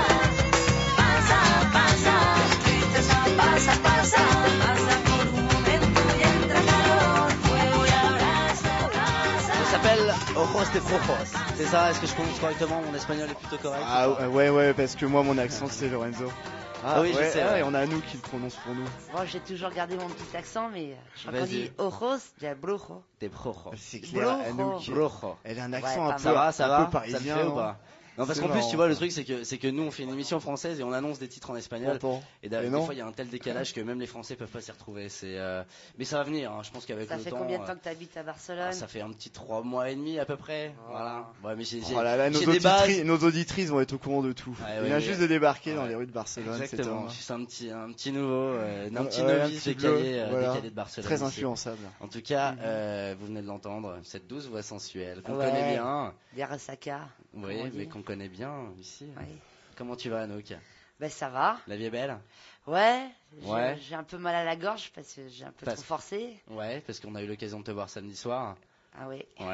pasa, pasa, tristeza pasa, pasa, pasa por un momento y entra calor, fuego y abraza, pasa. Ça s'appelle Ojos de Brojos. C'est ça, est-ce que je prononce correctement? Mon espagnol est plutôt correct. Ah ou pas ouais ouais parce que moi mon accent c'est Lorenzo. Ah oui, je ouais, sais, ah, ouais. et on a nous qui le prononce pour nous. Moi, j'ai toujours gardé mon petit accent, mais je crois qu'on Vas-y. dit ojos de brujo. Des Brojos. C'est clair, Brojo. Anouk, Brojo. elle a un Ouais, accent pas un peu, Ça va, ça un va, peu ça le parisien. fait ou non pas? Non, parce C'est qu'en plus, marrant, tu vois, le ça. truc, c'est que, c'est que nous, on fait une émission française et on annonce des titres en espagnol. Pourtant. Et d'a- Mais des non. fois, il y a un tel décalage que même les Français peuvent pas s'y retrouver. C'est, euh, mais ça va venir, hein. Je pense qu'avec Ça le fait temps. combien de euh, temps que tu habites à ah, Barcelone? ça fait un petit trois mois et demi à peu près. Voilà. Ouais, mais j'ai, j'ai, Oh là là, nos, j'ai des bases. auditri- nos auditrices vont être au courant de tout. Ouais, Il ouais, vient ouais. juste de débarquer dans Ouais. les rues de Barcelone. cet Exactement. homme. Je suis un petit, un petit nouveau, euh, un Ouais, petit ouais, un novice petit décalé, bleu, euh, voilà. décalé de Barcelone. Très ici. influençable. En tout cas, Mhm. euh, vous venez de l'entendre, cette douce voix sensuelle qu'on Ouais. connaît bien. Des Rasaka. Oui, Comment on mais dit qu'on connaît bien ici. Oui. Comment tu vas, Anouk? Ben ça va. La vie est belle? Ouais. j'ai- Ouais. J'ai un peu mal à la gorge parce que j'ai un peu Parce- trop forcé. Ouais, parce qu'on a eu l'occasion de te voir samedi soir. Ah oui. Ouais.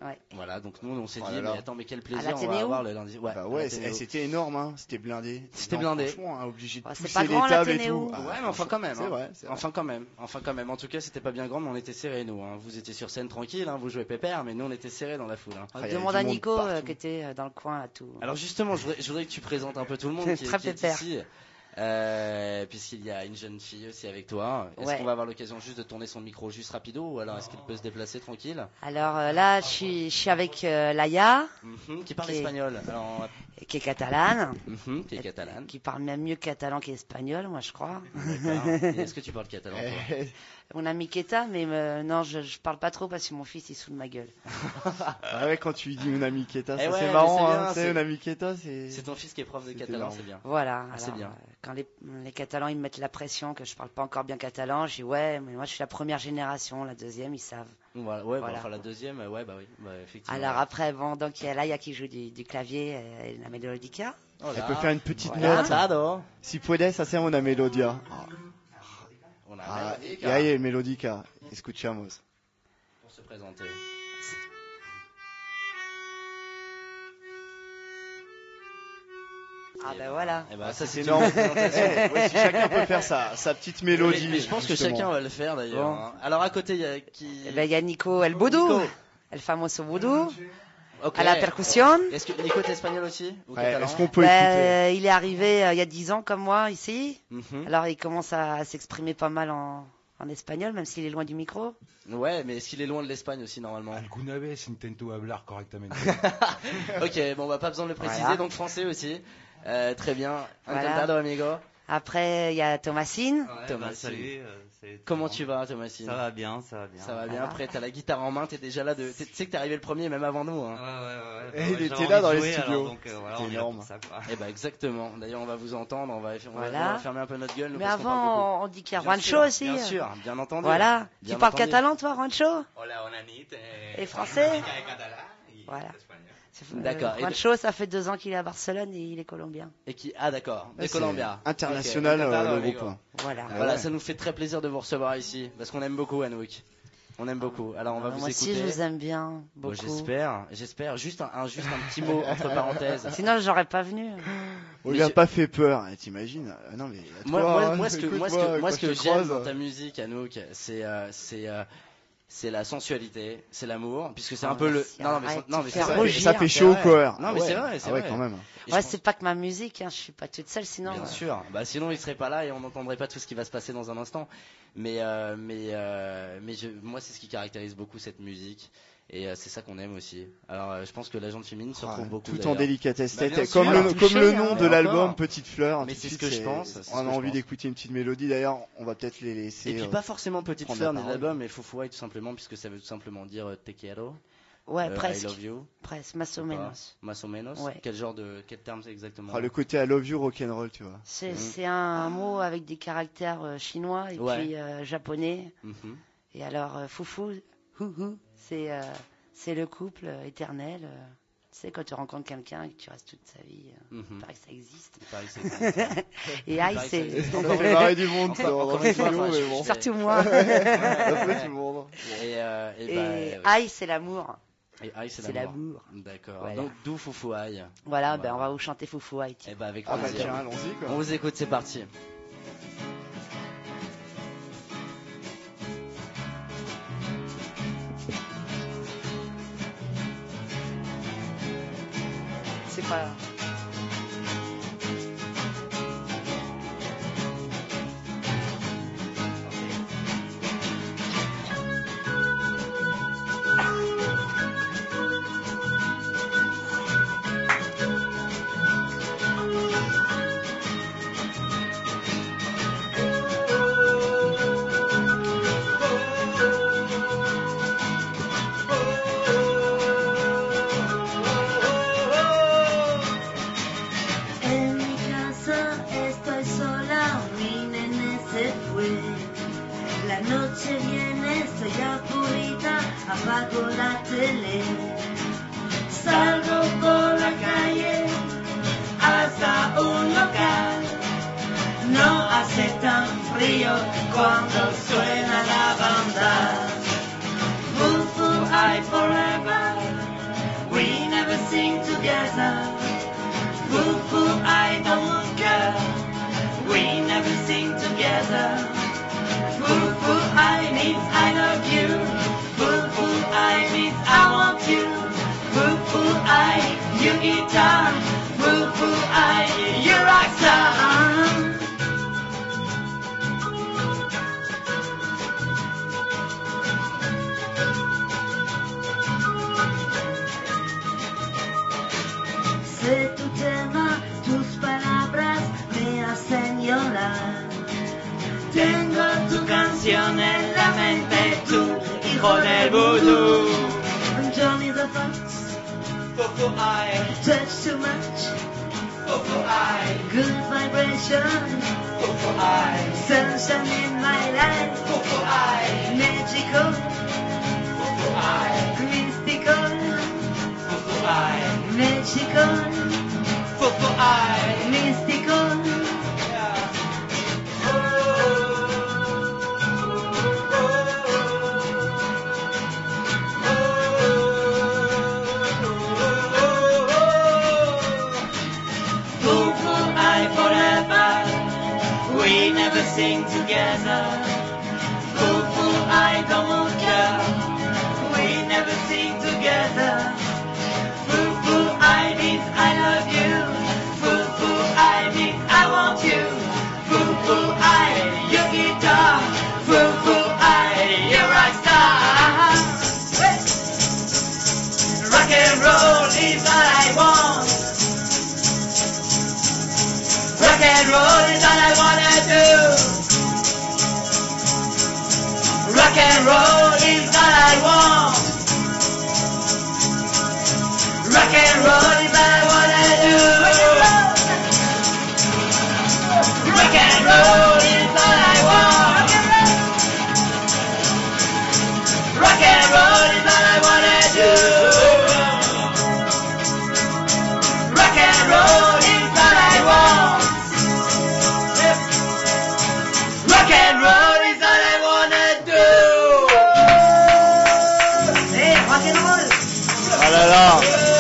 Ouais. Voilà, donc nous on s'est Oh dit, là là. mais attends, mais quel À plaisir on va l'Athénéo avoir le lundi. Ouais, Bah à ouais, l'Athénéo. c'est- c'était énorme, hein. C'était blindé. C'était Non, blindé. Franchement, hein, obligé de Ouais, c'est pousser pas les grand, tables et l'Athénéo. tout. Ah, Ouais, mais enfin quand même. C'est hein. vrai, c'est vrai. Enfin quand même. Enfin quand même. En tout cas, c'était pas bien grand, mais on était serrés nous. Hein. Vous étiez sur scène tranquille, hein, vous jouez pépère, mais nous on était serrés dans la foule. Hein. Ah, il y avait Demande du à monde Nico euh, partout. qui était euh, dans le coin à tout. Alors justement, je voudrais, je voudrais que tu présentes un peu tout le monde qui, est- Très qui est pépère. ici. Euh, puisqu'il y a une jeune fille aussi avec toi. Est-ce Ouais. qu'on va avoir l'occasion juste de tourner son micro juste rapido ou alors est-ce qu'il peut se déplacer tranquille? Alors euh, là, je suis, je suis avec euh, Laïa, Mhm, qui parle Qui est- espagnol. Alors, on va- qui est catalane, Mhm, qui est catalane. qui parle même mieux catalan qu'espagnol, moi je crois. D'accord. Et est-ce que tu parles catalan toi? Eh, Mon ami Keta, mais euh, non, je, je parle pas trop parce que mon fils il se fout de ma gueule. Ah ouais, quand tu lui dis une amie Keta, Eh ça ouais, c'est mais marrant, c'est hein. bien, Tu sais, c'est- une amie Keta, c'est. C'est ton fils qui est prof de C'est catalan, énorme. c'est bien. Voilà. Ah, c'est alors, bien. euh, quand les, les Catalans ils me mettent la pression que je parle pas encore bien catalan, je dis ouais, mais moi je suis la première génération, la deuxième ils savent. Voilà, ouais, bah, Voilà. enfin la deuxième, euh, ouais, bah oui, bah, effectivement. Alors après, bon, donc il y a Laïa qui joue du, du clavier euh, et la mélodica. Oh là. Elle peut faire une petite Voilà. note. Cantado. Si puedes hacer una melodia. On a Ah, Melodica y hay melodica. Escuchamos. pour se présenter. Ah Et ben bah, voilà. Et bah, ça c'est C'est une énorme. bonne présentation. Eh, ouais, si chacun peut faire sa, sa petite mélodie. Mais, mais je pense que justement. chacun va le faire d'ailleurs. Bon. hein. Alors à côté, il y a qui? Eh ben il y a Nico El Boudou, Nico. El famoso Boudou, Ok. à la percussion. Est-ce que Nico est espagnol aussi ou Ouais, catalan? est-ce qu'on peut Ben, écouter euh, il est arrivé euh, il y a dix ans comme moi ici. Mhm. Alors il commence à, à s'exprimer pas mal en, en espagnol, même s'il est loin du micro. Ouais, mais est-ce qu'il est loin de l'Espagne aussi normalement? Alguna vez intento hablar correctamente. Ok, bon, bah pas besoin de le préciser, Voilà. donc français aussi. Euh, très bien. Voilà. Encantado, amigo. Après il y a Thomasine. Ouais, Thomas, bah, salut. euh, c'est- Comment tu vas, Thomasine? Ça va bien, ça va bien. Ça va bien. Voilà. Après, t'as la guitare en main, t'es déjà là. De... t'es- Tu sais que t'es arrivé le premier, même avant nous. Ouais, Hein. ouais, ouais. Eh, ouais, il j'avais était envie là de dans les jouer, studios. alors, donc, euh, voilà, C'était on est là énorme. pour ça, quoi. Eh ben exactement. D'ailleurs, on va vous entendre. On va, on va, Voilà. on va fermer un peu notre gueule. nous, Mais parce qu'on parle beaucoup. avant on dit qu'il y a Bien Juancho sûr, aussi. Bien sûr, bien entendu. Voilà. Bien Tu parles entendu. catalan toi, Juancho? Hola, onanit. Et français? catalan et Voilà. espagnol. C'est- D'accord. euh, Et Juancho, ça fait deux ans qu'il est à Barcelone et il est colombien. Et qui Ah d'accord. Ah, De c'est Colombia. International, Ok. euh, Encantado, le amigo. groupe. Voilà. Ah Voilà, ouais. ça nous fait très plaisir de vous recevoir ici, parce qu'on aime beaucoup Anouk. On aime beaucoup. Alors on va Euh, vous moi écouter. aussi, je vous aime bien Bon, beaucoup. j'espère, j'espère. Juste un, un- juste un petit mot entre parenthèses. Sinon, j'aurais pas venu. On Mais lui a je- pas fait peur, eh, t'imagines Ah non mais à Moi, toi, moi, hein, moi, ce que, moi, ce que, écoute-moi, moi, quand ce que je te j'aime croise, dans ta musique, Anouk, c'est, euh, c'est, euh, c'est la sensualité, c'est l'amour, puisque c'est Oh, un peu le. merci, Non, mais, arrête, non, tu mais fais c'est ça, vrai. rougir. ça fait C'est chaud au vrai. cœur. Non, mais Ah c'est ouais. vrai, c'est Ah ouais, vrai. quand même. Et je Ouais, pense- c'est pas que ma musique, hein, je suis pas toute seule, sinon. Bien euh, sûr. Bah, sinon, il serait pas là et on n'entendrait pas tout ce qui va se passer dans un instant. Mais, euh, mais, euh, mais je, moi, c'est ce qui caractérise beaucoup cette musique. Et euh, c'est ça qu'on aime aussi. Alors, euh, je pense que la gente féminine se Ah, retrouve beaucoup. tout en d'ailleurs. délicatesse. Bah, bien T'as- sûr, comme, le, touché, comme le hein. nom Mais de l'album, encore. Petite Fleur. Mais tout de c'est ce suite, que je pense, c'est ce On a que je envie pense. d'écouter une petite mélodie. D'ailleurs, on va peut-être les laisser. Et puis euh, pas forcément Petite prendre Fleur la ni parole. l'album, mais Fufouaï tout simplement, puisque ça veut tout simplement dire euh, Te quiero, Ouais, euh, I presque. love you, Presque, más o ou pas, menos. más o menos. Ouais. Quel genre de, quel terme c'est exactement? ah, le côté I love you rock'n'roll, tu vois. C'est Mhm. c'est un mot avec des caractères euh, chinois et Ouais. puis euh, japonais. Mhm. Et alors, euh, foufou, houhou, c'est euh, c'est le couple euh, éternel. euh. Tu sais, quand tu rencontres quelqu'un et que tu restes toute sa vie, euh, Mhm. il paraît que ça existe. Il paraît que c'est- Et Il aïe, paraît que c'est. ça existe. On fait marrer du monde Encore- dans encore dans le une fois, studio, enfin, mais je- bon. je- Surtout moi. Après tout le monde. Et, euh, et, Et bah, euh, aïe, c'est l'amour. et Aïe, c'est c'est l'amour. l'amour. D'accord. Voilà. Donc d'où Fufouaï. Voilà, Voilà. ben on va vous chanter foufou aïe. Et bah avec Ah bah plaisir. tiens, allons-y quoi. On vous écoute, c'est parti. C'est pas. En mi casa estoy sola, mi nene se fue. La noche viene, estoy aburrida, apago la tele. Salgo por la calle hasta un local. No hace tan frío cuando suena la banda. Fufu I forever. sing together. Foo foo, I don't care. We never sing together. Foo foo, I means I love you. Foo foo, I means I want you. Foo foo, I, you guitar. Foo foo, I, you rock star. Sé tu tema, tus palabras me hacen llorar. Tengo tu canción en la mente, tu hijo del vudú. Johnny the Fox, Foo I touch too much. Foo I good vibration. Foo I sunshine in my life. Foo I magical. Foo I mystical. Foo I magical. Foo I mystical. We never sing together. Foo foo, I don't care. We never sing together. Foo foo, I means I love you. Foo foo, I means I want you. Foo foo, I, your guitar. Foo foo, I, your rock star. Hey. Rock and roll is all I want. Rock and roll is all I wanna do. Rock and roll is all I want. Rock and roll is all I wanna do. Rock and roll is all I want. Rock and roll is all I wanna do. Rock and roll is all I want. Rock and roll is all I wanna do. Hey, rock and roll. Ah là là.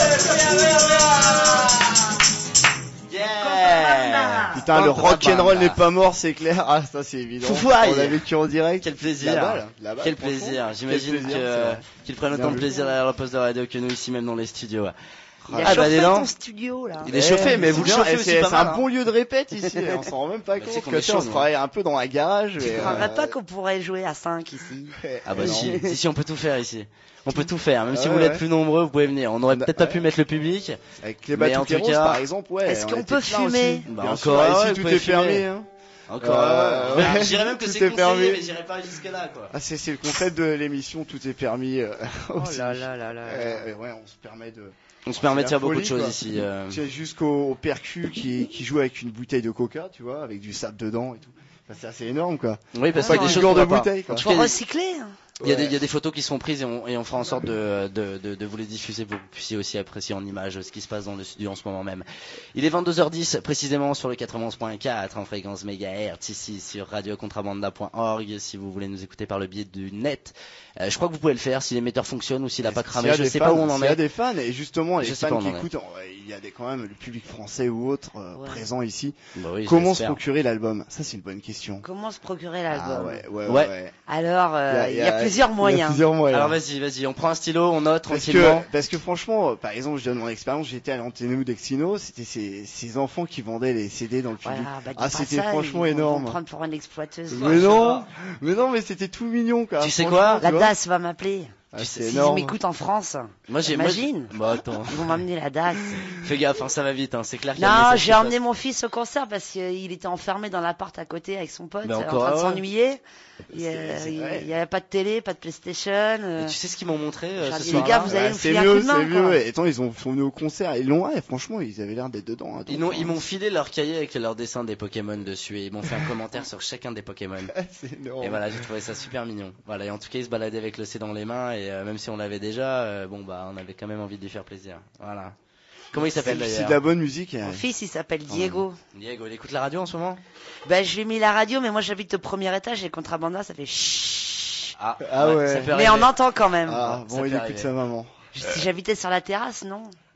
Yeah. Putain, le rock'n'roll n'est pas mort, c'est clair. Ah, ça c'est évident. Foufouaille. On a vécu en direct. Quel plaisir. La balle, la balle, Quel franchement. plaisir. J'imagine Quel plaisir, que, c'est vrai. qu'ils prennent autant Bien de vu. plaisir derrière le poste de radio que nous ici même dans les studios. Il a Ah, bah, chauffé dis donc. ton studio là. Il est chauffé, mais c'est vous le bien, chauffez et aussi c'est pas c'est mal, un hein. bon lieu de répète ici, on s'en rend même pas Bah, compte. c'est qu'on que, est tu sais, chaud, on se nous. travaille un peu dans un garage. Tu et, croirais euh, pas qu'on pourrait jouer à cinq ici? Ah bah non. si, si, si, on peut tout faire ici. On peut tout faire, même Ah si vous ouais, voulez être ouais. plus nombreux, vous pouvez venir. On aurait Bah, peut-être pas ouais. pu mettre le public. Avec les Mais en Batuqueros, tout cas- par exemple, ouais. Est-ce on qu'on était peut plein fumer aussi. Bah, Bien encore, sûr, ouais, ici vous tout pouvez est fumer. permis. Hein. Encore, Euh, ouais. ouais, Je dirais même que tout c'est est conseillé, permis. mais j'irai pas jusque là, quoi. Ah, c'est c'est le concept de l'émission, tout est permis. euh, Oh aussi. là là là là. Ouais, ouais, on se permet de. On se permet de C'est faire la beaucoup de folie, choses quoi. ici. euh. Tu sais, jusqu'au au percu qui, qui joue avec une bouteille de coca, tu vois, avec du sable dedans et tout. Enfin, c'est assez énorme, quoi. Oui, parce Pas qu'il y a des des choses joueurs qu'on de voit pas. bouteille, quoi. En tout Pour cas, il y a- recycler. hein. il y, a des, Ouais. il y a des photos qui sont prises et on, et on fera en sorte de, de, de, de vous les diffuser pour que vous puissiez aussi apprécier en images ce qui se passe dans le studio en ce moment même. Il est vingt-deux heures dix précisément sur le quatre-vingt-onze point quatre en fréquence mégahertz ici sur radio contrabanda point org si vous voulez nous écouter par le biais du net. Euh, je crois que vous pouvez le faire si l'émetteur fonctionne ou s'il n'a pas S'il y cramé. a Je des sais fans, pas où on en s'il y a est. des fans, et justement, les Je sais fans pas où qui on en est. écoutent, euh, il y a des, quand même le public français ou autre euh, Ouais. présent ici. Bah oui, je Comment se l'espère. procurer l'album? Ça, c'est une bonne question. Comment se procurer Ah l'album? ouais, ouais, Ouais. ouais. Alors, euh, il y, a plusieurs Il y a moyens. plusieurs moyens. Alors vas-y, vas-y, on prend un stylo, on note Parce tranquillement. que, parce que franchement, euh, par exemple, je donne mon expérience, j'étais à l'Anténou d'Exino, c'était ces, ces enfants qui vendaient les C D dans le public. Voilà, bah, dis Ah, pas c'était ça, franchement ils vont énorme. me prendre pour une exploiteuse. Mais non, mais non, mais c'était tout mignon, quoi. Tu sais Franchement, quoi tu La vois. D A S va m'appeler. Ah, tu c'est sais, S'ils énorme. m'écoutent en France, Moi j'ai, moi, j'ai- imagine. Bah attends, Ils vont m'amener la D A S. fais gaffe, hein, ça va vite, hein. C'est clair qu'il y a un Non, message j'ai qui emmené passe. mon fils au concert parce qu'il était enfermé dans l'appart à côté avec son pote, Mais en encore, train de ouais. s'ennuyer. Il y C'est- a- c'est il vrai. y avait pas de télé, pas de PlayStation. euh, Et tu sais ce qu'ils m'ont montré euh, J'ai ce dit, soir les gars, vous allez me c'est filer un mieux, coup de main, c'est mieux. quoi. Et attends, ils ont, sont venus au concert, ils l'ont, ouais, franchement, ils avaient l'air d'être dedans. hein, Ils, donc, m'ont- ils hein. m'ont filé leur cahier avec leur dessin des Pokémon dessus et ils m'ont fait un commentaire sur chacun des Pokémon. C'est énorme. Et voilà, j'ai trouvé ça super mignon. Voilà, et en tout cas, ils se baladaient avec le C dans les mains et euh, même si on l'avait déjà, euh, bon bah, on avait quand même envie de lui faire plaisir. Voilà. Comment il s'appelle C'est- C'est d'ailleurs de la bonne musique. hein. Mon fils, il s'appelle Diego. Diego, il écoute la radio en ce moment Ben, je lui ai mis la radio, mais moi, j'habite au premier étage et Contrabanda, ça fait chut. Ah, Ah ouais. ça peut Mais arriver. on entend quand même. Ah, Ça bon, peut il écoute arriver. sa maman. Si j'habitais sur la terrasse, non.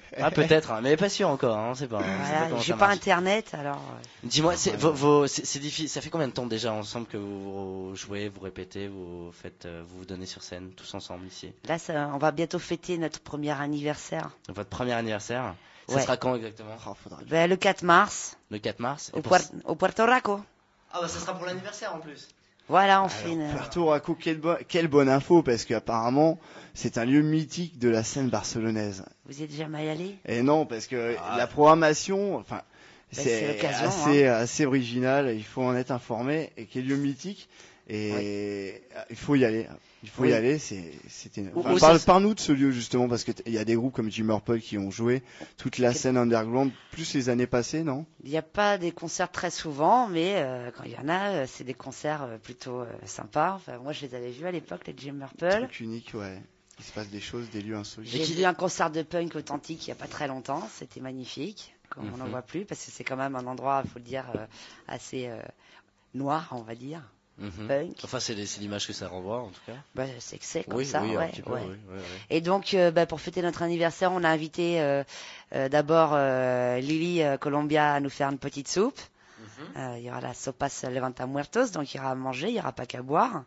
Ah peut-être, hein, mais pas sûr encore, hein, on sait pas. Hein, on sait pas Voilà, comment j'ai ça pas marche. internet alors. euh, Dis-moi, c'est, Ouais. vos, vos- c'est, c'est difficile. Ça fait combien de temps déjà ensemble que vous jouez, vous répétez, vous faites, euh, vous vous donnez sur scène tous ensemble ici? Là, ça, on va bientôt fêter notre premier anniversaire. Votre premier anniversaire, ça Ouais. sera quand exactement? Oh, faudra que- Ben, le quatre mars, Le quatre mars. Et au, pour- Puer- au Puerto Rico. Ah bah ça sera pour l'anniversaire en plus. Voilà, on Alors, fait une. Puerto Rico, quelle, bo- quelle bonne info, parce qu'apparemment, c'est un lieu mythique de la scène barcelonaise. Vous y êtes jamais allé? Et non, parce que Ah. la programmation, enfin, c'est c'est l'occasion, assez, assez original, il faut en être informé, et quel lieu mythique, et il faut y aller. Il faut Oui. y aller, c'est, c'était, Où- enfin, où parle, ça- parle-nous de ce lieu justement, parce que t- il y a des groupes comme Jim Purple qui ont joué toute la Quel- scène underground, plus les années passées, non? Il n'y a pas des concerts très souvent, mais euh, quand il y en a, euh, c'est des concerts euh, plutôt euh, sympas. Enfin, moi, je les avais vus à l'époque, les Jim Purple. Truc unique, ouais. Il se passe des choses, des lieux insolites. J'ai vu un concert de punk authentique il n'y a pas très longtemps. C'était magnifique, comme on n'en Mhm. voit plus, parce que c'est quand même un endroit, il faut le dire, euh, assez euh, noir, on va dire. Mhm. Punk. Enfin c'est, les- c'est l'image que ça renvoie en tout cas. Bah, c'est que c'est comme oui, ça, oui, un ouais, petit peu, ouais. oui, oui, oui. Et donc, euh, bah, pour fêter notre anniversaire, on a invité euh, euh, d'abord euh, Lily euh, Colombia à nous faire une petite soupe. Euh, il y aura la sopas levanta muertos, donc il y aura à manger, il n'y aura pas qu'à boire.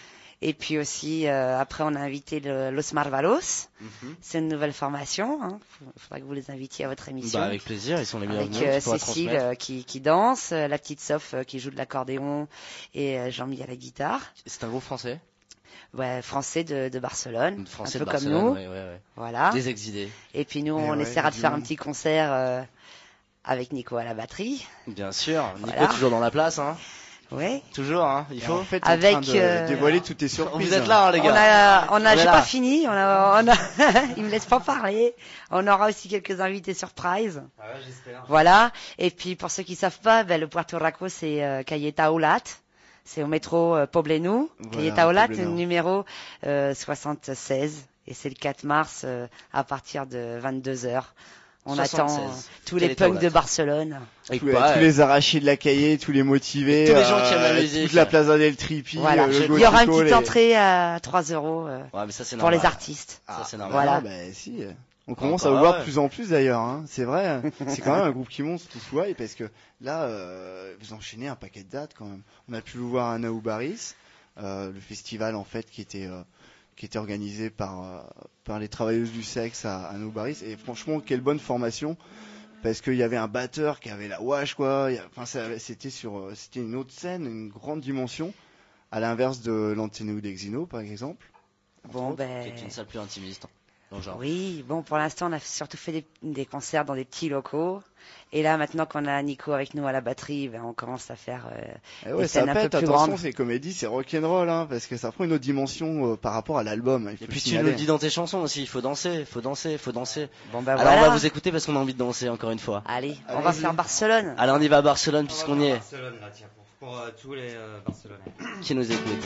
Et puis aussi, euh, après, on a invité le, Los Marvalos. Mhm. C'est une nouvelle formation. Il hein. faudra que vous les invitiez à votre émission. Bah avec plaisir, ils sont les Avec bienvenus. euh, tu pourras Cécile transmettre. euh, qui, qui danse, euh, la petite Soph euh, qui joue de l'accordéon et euh, Jean-Mi à la guitare. C'est un groupe français. Ouais, français de, de Barcelone, Français un peu de comme Barcelone, nous. ouais, ouais, ouais. Voilà. Des exilés. Et puis nous, Eh on ouais, essaiera de faire un évidemment. petit concert euh, avec Nico à la batterie. Bien sûr. Nico Voilà. toujours dans la place, hein. Ouais. Toujours, hein. Il Et faut. en fait, Avec, en train de euh, dévoiler toutes tes surprises. Vous êtes là, hein, les On gars. a, on a, On est j'ai là. pas fini. On a, on a, il me laisse pas parler. On aura aussi quelques invités surprise. Ah ouais, j'espère. Voilà. Et puis pour ceux qui savent pas, ben, le Puerto Rico c'est euh, Cayeta Aulat. C'est au métro euh, Poblenou. Voilà, Cayeta Aulat, Poblenou. numéro euh, soixante-seize. Et c'est le quatre mars euh, à partir de vingt-deux heures. On attend soixante-seize. euh, tous les Cayeta punks Aulat. de Barcelone. Avec Tous, les- quoi, tous euh, les arrachés de la cahier, tous les motivés, Tous les gens qui aiment la euh, musique. toute la Plaza del Tripi, Voilà. euh, le Il y aura une Gotico, petite les- entrée à trois euros euh, Ouais, mais ça c'est pour normal. les artistes. Ça c'est Ah, normal. Voilà. bah, si. On commence Encore, à le voir ouais. de plus en plus d'ailleurs, hein. C'est vrai. C'est quand même un groupe qui monte tout fouaille parce que là, euh, vous enchaînez un paquet de dates quand même. On a pu vous voir à Naoubaris, euh, le festival en fait qui était euh, qui était organisé par euh, par les travailleuses du sexe à, à Naoubaris. Et franchement, quelle bonne formation parce qu'il y avait un batteur qui avait la wash quoi. Il y a- Enfin, ça- c'était sur euh, c'était une autre scène, une grande dimension. À l'inverse de l'Anteneu d'Exino par exemple. Bon ben. Qui est une salle plus intimiste. Dans le genre. Oui, bon, pour l'instant, on a surtout fait des, des concerts dans des petits locaux. Et là, maintenant qu'on a Nico avec nous à la batterie, ben, on commence à faire euh, Eh ouais, des ça scènes un peu pète, plus attention, grandes. c'est comédie, c'est rock'n'roll, hein, parce que ça prend une autre dimension euh, par rapport à l'album. Il faut Et le puis tu signaler. nous le dis dans tes chansons aussi, il faut danser, il faut danser, il faut danser. Bon, ben Alors voilà. on va vous écouter parce qu'on a envie de danser encore une fois. Allez, on Allez-y. va faire Barcelone. Allez, on y va à Barcelone On va puisqu'on voir y est. Barcelone, là, tiens, pour, pour euh, tous les euh, Barcelonais. Qui nous écoute.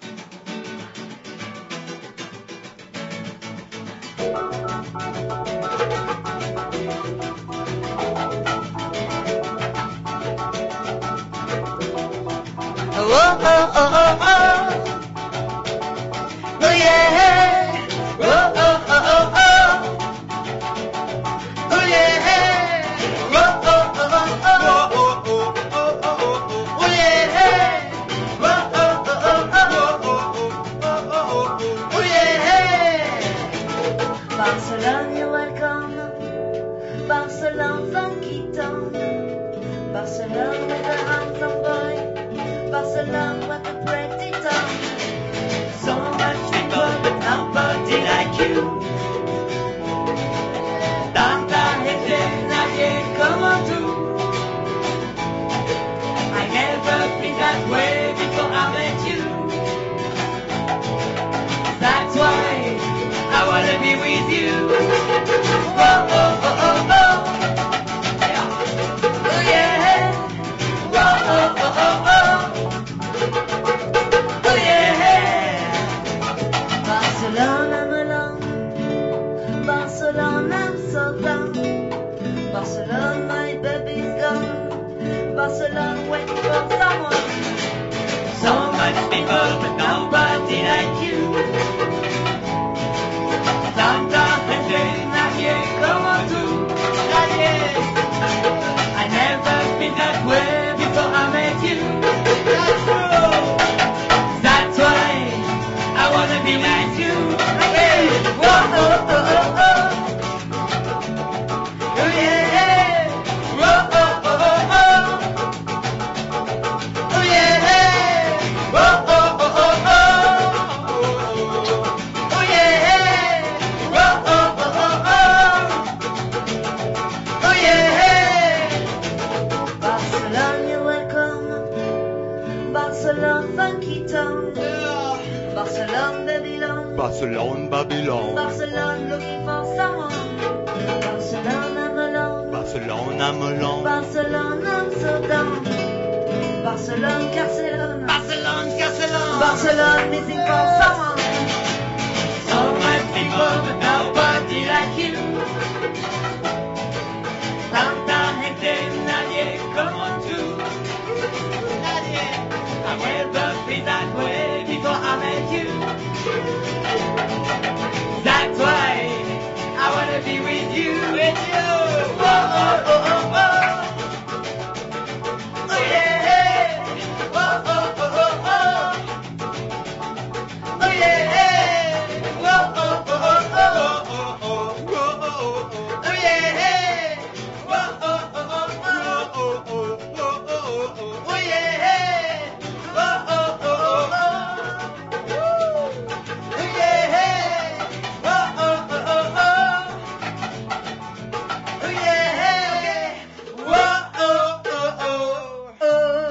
Oh, oh, oh, oh, oh. Oh, yeah. Oh, oh, oh, oh, oh. Oh, yeah. Oh, oh, oh, oh, oh. Oh, oh, oh, oh, oh. Oh, yeah. Oh, oh, oh, oh, oh. Oh, yeah. Barcelona, you're welcome. Barcelona, funky town. Barcelona, with a handsome boy. Barcelona, what a pretty town. So much people, but nobody like you. Tanta gente, nadie como tú. I never been that way before I met you. That's why I wanna be with you. Oh, oh, oh, oh, oh. Oh, yeah. Oh, oh, oh, oh, oh. Oh yeah, Barcelona, Milan, Barcelona, I'm so gone. Barcelona, my baby's gone. Barcelona, waiting for someone. So much people, but nobody like you. Tanta gente, nadie como tú. way before I met you. That's true. That's why I wanna be like you. Hey, whoa, oh, oh, oh, oh. Oh yeah, whoa, oh, oh, oh, oh. Oh yeah, whoa, oh, oh, oh, oh. Oh yeah, whoa, oh, oh, oh, oh. Oh yeah. Barcelona, you're welcome. Barcelona, funky town. Barcelona, Babylon. Barcelone, Babylon. Barcelona, looking for someone. Barcelona, I'm alone. Barcelone, I'm alone. Barcelona, I'm so down. Barcelona, Barcelona. Barcelona, Barcelona. Barcelona, missing for someone. So much people, but nobody like you. Tanta gente, nadie como tú. Nadie. I will not be that way before I met you. That's why I wanna be with you, with you. Oh, oh, oh, oh, oh. Oh yeah. Oh, oh, oh, oh, oh. Oh yeah. Oh, oh, oh, oh, oh. Oh yeah. Oh, oh, oh, oh, oh. Oh yeah. Oh, oh, oh, oh, oh. Oh yeah. Oh, oh, oh, oh, oh. Oh yeah. Whoa, oh, oh, oh, oh.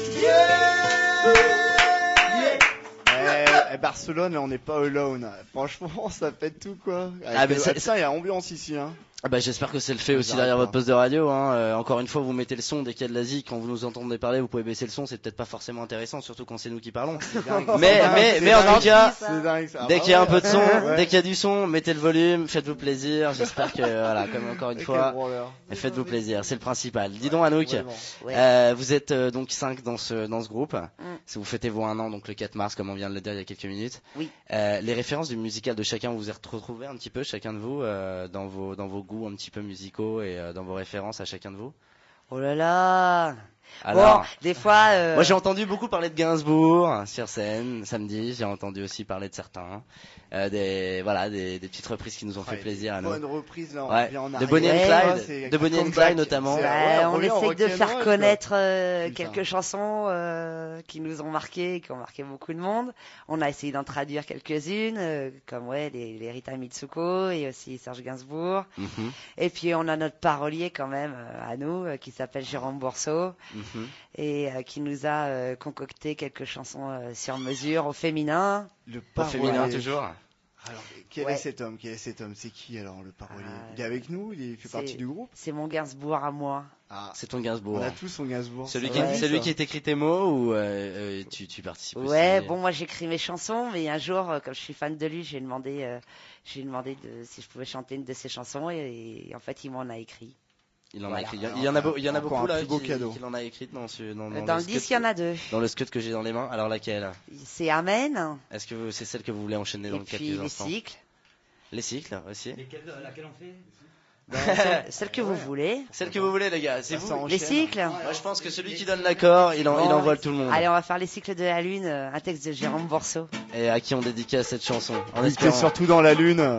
Yeah. Eh, eh, Barcelone, là, on n'est pas alone. Franchement, ça pète tout, quoi. Ah, mais c'est- ça, il y a ambiance ici, hein. Ah bah, j'espère que c'est le fait aussi J'arrête derrière pas. votre poste de radio. Hein. Euh, encore une fois, vous mettez le son dès qu'il y a de la zik. Quand vous nous entendez parler, vous pouvez baisser le son. C'est peut-être pas forcément intéressant, surtout quand c'est nous qui parlons. mais mais mais en tout cas, C'est dingue, ça. dès Ah qu'il y a un ouais. peu de son, Ouais. dès qu'il y a du son, mettez le volume, faites-vous plaisir. J'espère que voilà, comme encore une Quel fois, branleur. et faites-vous plaisir. C'est le principal. Dis donc, Anouk, Vraiment. Ouais. euh, vous êtes euh, donc cinq dans ce dans ce groupe. Mm. Si vous fêtez vos un an, donc le quatre mars, comme on vient de le dire il y a quelques minutes. Oui. Euh, les références du musical de chacun, vous vous êtes retrouvés un petit peu, chacun de vous, euh, dans vos dans vos goûts un petit peu musicaux et euh, dans vos références à chacun de vous. Oh là là. Alors, Bon, des fois. Euh... moi j'ai entendu beaucoup parler de Gainsbourg sur scène samedi. J'ai entendu aussi parler de certains, euh, des voilà des, des petites reprises qui nous ont fait Ouais, plaisir à nous. Bonne reprise, là, on Ouais. revient en De arrière. Bonnie and Ouais, Clyde, c'est de Bonnie and comeback. Clyde notamment. C'est- Ouais, ouais, on revient en essaye de rock'n'roll, faire quoi. connaître euh, Putain. quelques chansons euh, qui nous ont marqué, qui ont marqué beaucoup de monde. On a essayé d'en traduire quelques-unes, euh, comme ouais les, les Rita Mitsuko et aussi Serge Gainsbourg. Mhm, Et puis on a notre parolier quand même euh, à nous, euh, qui s'appelle Jérôme Bourseau mhm. et euh, qui nous a euh, concocté quelques chansons euh, sur mesure au féminin. Le Au parolier. féminin toujours. Alors, quel Ouais. est cet homme? Quel est cet homme? C'est qui alors le parolier? Ah, Il est avec nous? Il fait c'est- partie du groupe? C'est mon Gainsbourg à moi. Ah, C'est ton Gainsbourg. on a tous son Gainsbourg. Celui ça qui, va, Ouais. celui ça. qui t'écrit tes mots ou euh, euh, tu, tu participes aussi? Ouais, bon, moi j'écris mes chansons, mais un jour, euh, comme je suis fan de lui, j'ai demandé, euh, j'ai demandé de, si je pouvais chanter une de ses chansons, et, et en fait, il m'en a écrit. Il en Voilà. a écrit. Il y en a, beau- il y en a Encore beaucoup un là plus beau qui, cadeau. qui en a écrit dans ce dans, Dans, dans le scud disque, il y en a deux. Dans le scud que j'ai dans les mains. Alors laquelle? C'est Amen, Est-ce que vous- c'est celle que vous voulez enchaîner dans et puis quelques les instants? cycles. Les cycles aussi. Lesquelles, euh, laquelle on fait Ben, celle, celle que vous voulez. Celle que vous voulez les gars. C'est Ah, vous. ça Les enchaîne. cycles. Moi je pense que celui qui donne l'accord, il, en, il Bon. envoie tout le monde. Allez, on va faire les cycles de la lune, euh, un texte de Jérôme Bourseau. Et à qui on dédicace cette chanson. En Il était espérant. surtout dans la lune.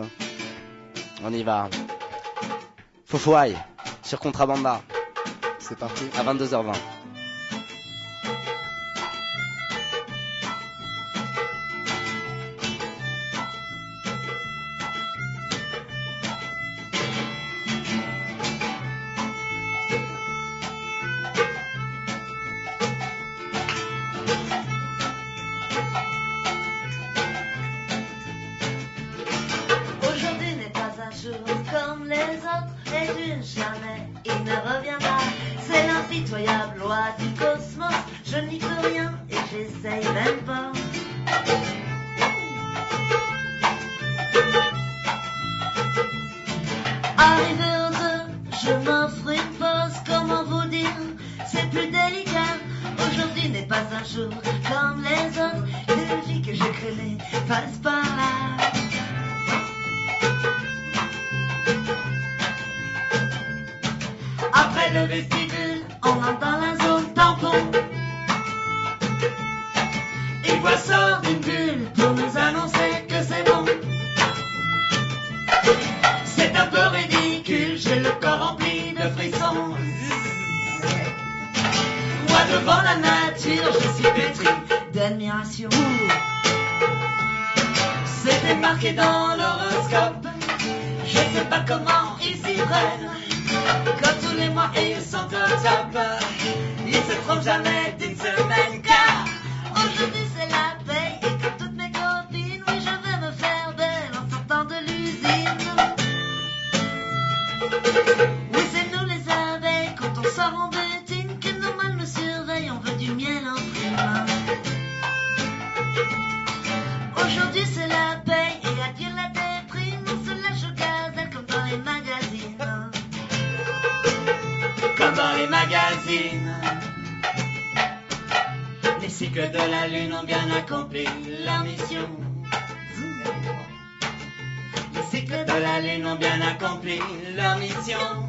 On y va. Fofouaille sur Contrabanda C'est parti. à vingt-deux heures vingt. Aujourd'hui n'est pas un jour comme les autres, et plus jamais il ne reviendra. C'est l'impitoyable loi du cosmos, je n'y peux rien et j'essaye même pas. Arrivé aux heures, je m'offre une pause, comment vous dire, c'est plus délicat. Aujourd'hui n'est pas un jour comme les autres, les filles que j'ai créées passent par là. Après le vestibule, on entre dans la zone. Là devant la nature, je suis pétri d'admiration. C'était marqué dans l'horoscope. Je sais pas comment ils s'y prennent. Quand tous les mois ils sont au top, ils se trompent jamais d'une semaine. Car aujourd'hui c'est la paye et que toutes mes copines, oui je vais me faire belle en sortant de l'usine. Oui c'est nous les abeilles, quand on sort en butine, que nos mâles nous surveillent, on veut du miel en prime. Aujourd'hui c'est la paye et adieu la déprime, on se lâche au gazelle comme dans les magazines. Comme dans les magazines. Les cycles de la lune ont bien accompli leur mission. Les cycles de la lune ont bien accompli leur mission.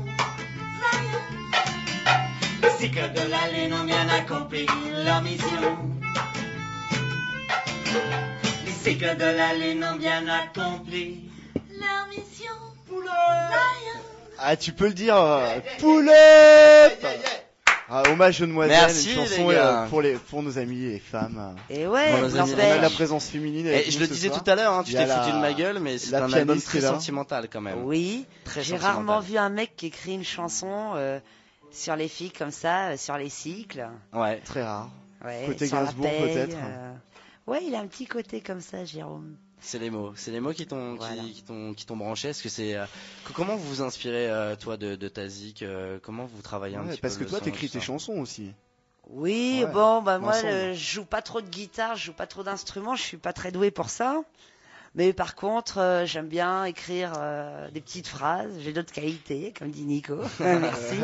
Les cycles de la lune ont bien accompli leur mission. Les cycles de la lune ont bien accompli leur mission. Ah, tu peux le dire, euh, Poulette. Ah, hommage aux demoiselles, Merci, une chanson les gars. euh, pour les pour nos amis les femmes. Et ouais, Pour nos amis, on a de la présence féminine. avec Et je nous le ce disais soir. tout à l'heure, hein, tu Il y a t'es la- foutu de ma gueule, mais c'est la un album pianiste très est là. sentimental quand même. Oui, Très j'ai sentimental. rarement vu un mec qui écrit une chanson euh, sur les filles comme ça, euh, sur les cycles. Ouais. Très rare. Ouais, Côté sur la Gainsbourg, paye, peut-être. euh, Ouais, il a un petit côté comme ça, Jérôme. C'est les mots, c'est les mots qui t'ont Voilà. qui, qui t'ont qui t'ont branché. Est-ce que c'est euh, que- comment vous vous inspirez euh, toi de, de ta zik euh, comment vous travaillez un Ouais, petit parce peu que le toi, son, t'écris tout tes ça chansons aussi. Oui, Ouais, bon, bah moi, l'ensemble. euh, je joue pas trop de guitare, je joue pas trop d'instruments, je suis pas très douée pour ça. Mais par contre, euh, j'aime bien écrire euh, des petites phrases. J'ai d'autres qualités, comme dit Nico. Merci,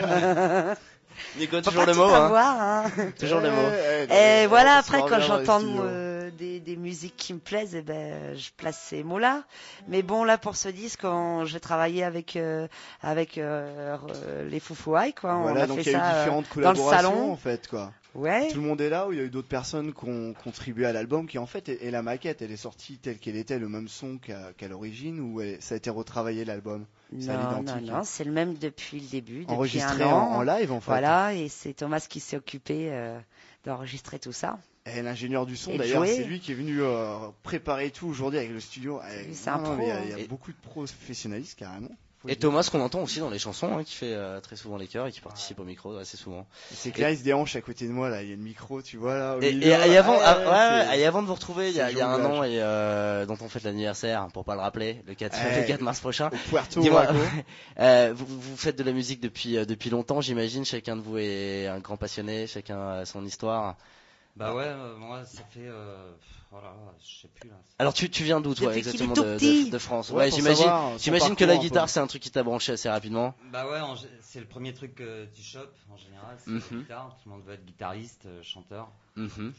Nico. Nico, Faut toujours pas le tout mot, hein. avoir, hein. Toujours le mot. Ouais, ouais, Et ouais, voilà, on après, se quand revient dans les j'entends studios. euh, des, des musiques qui me plaisent, eh ben, je place ces mots-là. Mais bon, là, pour ce disque, on- j'ai travaillé avec euh, avec euh, euh, les Foufouailles, quoi. Voilà, on a donc fait il y a ça eu euh, différentes dans le collaborations salon. en fait, quoi. Ouais. Tout le monde est là, ou il y a eu d'autres personnes qui ont contribué à l'album, qui en fait est, est la maquette, elle est sortie telle qu'elle était, le même son qu'à qu'à l'origine, ou elle- ça a été retravaillé l'album. C'est à Non, non, l'identique. non, c'est le même depuis le début, depuis Enregistré un an. en- en live, en fait. Voilà, et c'est Thomas qui s'est occupé euh, d'enregistrer tout ça. Et l'ingénieur du son, Et de d'ailleurs, jouer. c'est lui qui est venu euh, préparer tout aujourd'hui avec le studio. Avec- c'est un non, non, mais Il y a, pro, il y a hein. beaucoup de professionnalistes carrément. faut Et le dire. Thomas, qu'on entend aussi dans les chansons, hein, qui fait euh, très souvent les chœurs et qui participe au micro assez souvent. C'est clair, il se déhanche à côté de moi là. Il y a le micro, tu vois là. au Et, et, milieu, et avant, ouais, ah, ouais, ouais, c'est- et avant de vous retrouver, il y a, c'est il y a un jonglage. an et euh, dont on fête l'anniversaire, pour pas le rappeler, le quatre, Ouais. le quatre mars prochain. Au Puerto Dis-moi, Rico. euh, vous, vous faites de la musique depuis euh, depuis longtemps, j'imagine. Chacun de vous est un grand passionné, chacun a son histoire. Bah ouais, euh, moi ça fait, euh, voilà, je sais plus là. Alors tu, tu viens d'où toi Depuis qu'il exactement est tout de, petit. de, de France? Ouais, Ouais, pour j'imagine. savoir son J'imagine que la parcours un peu. guitare c'est un truc qui t'a branché assez rapidement. Bah ouais, en gé- c'est le premier truc que tu chopes en général, c'est Mhm. la guitare. Tout le monde veut être guitariste, euh, chanteur. Mhm.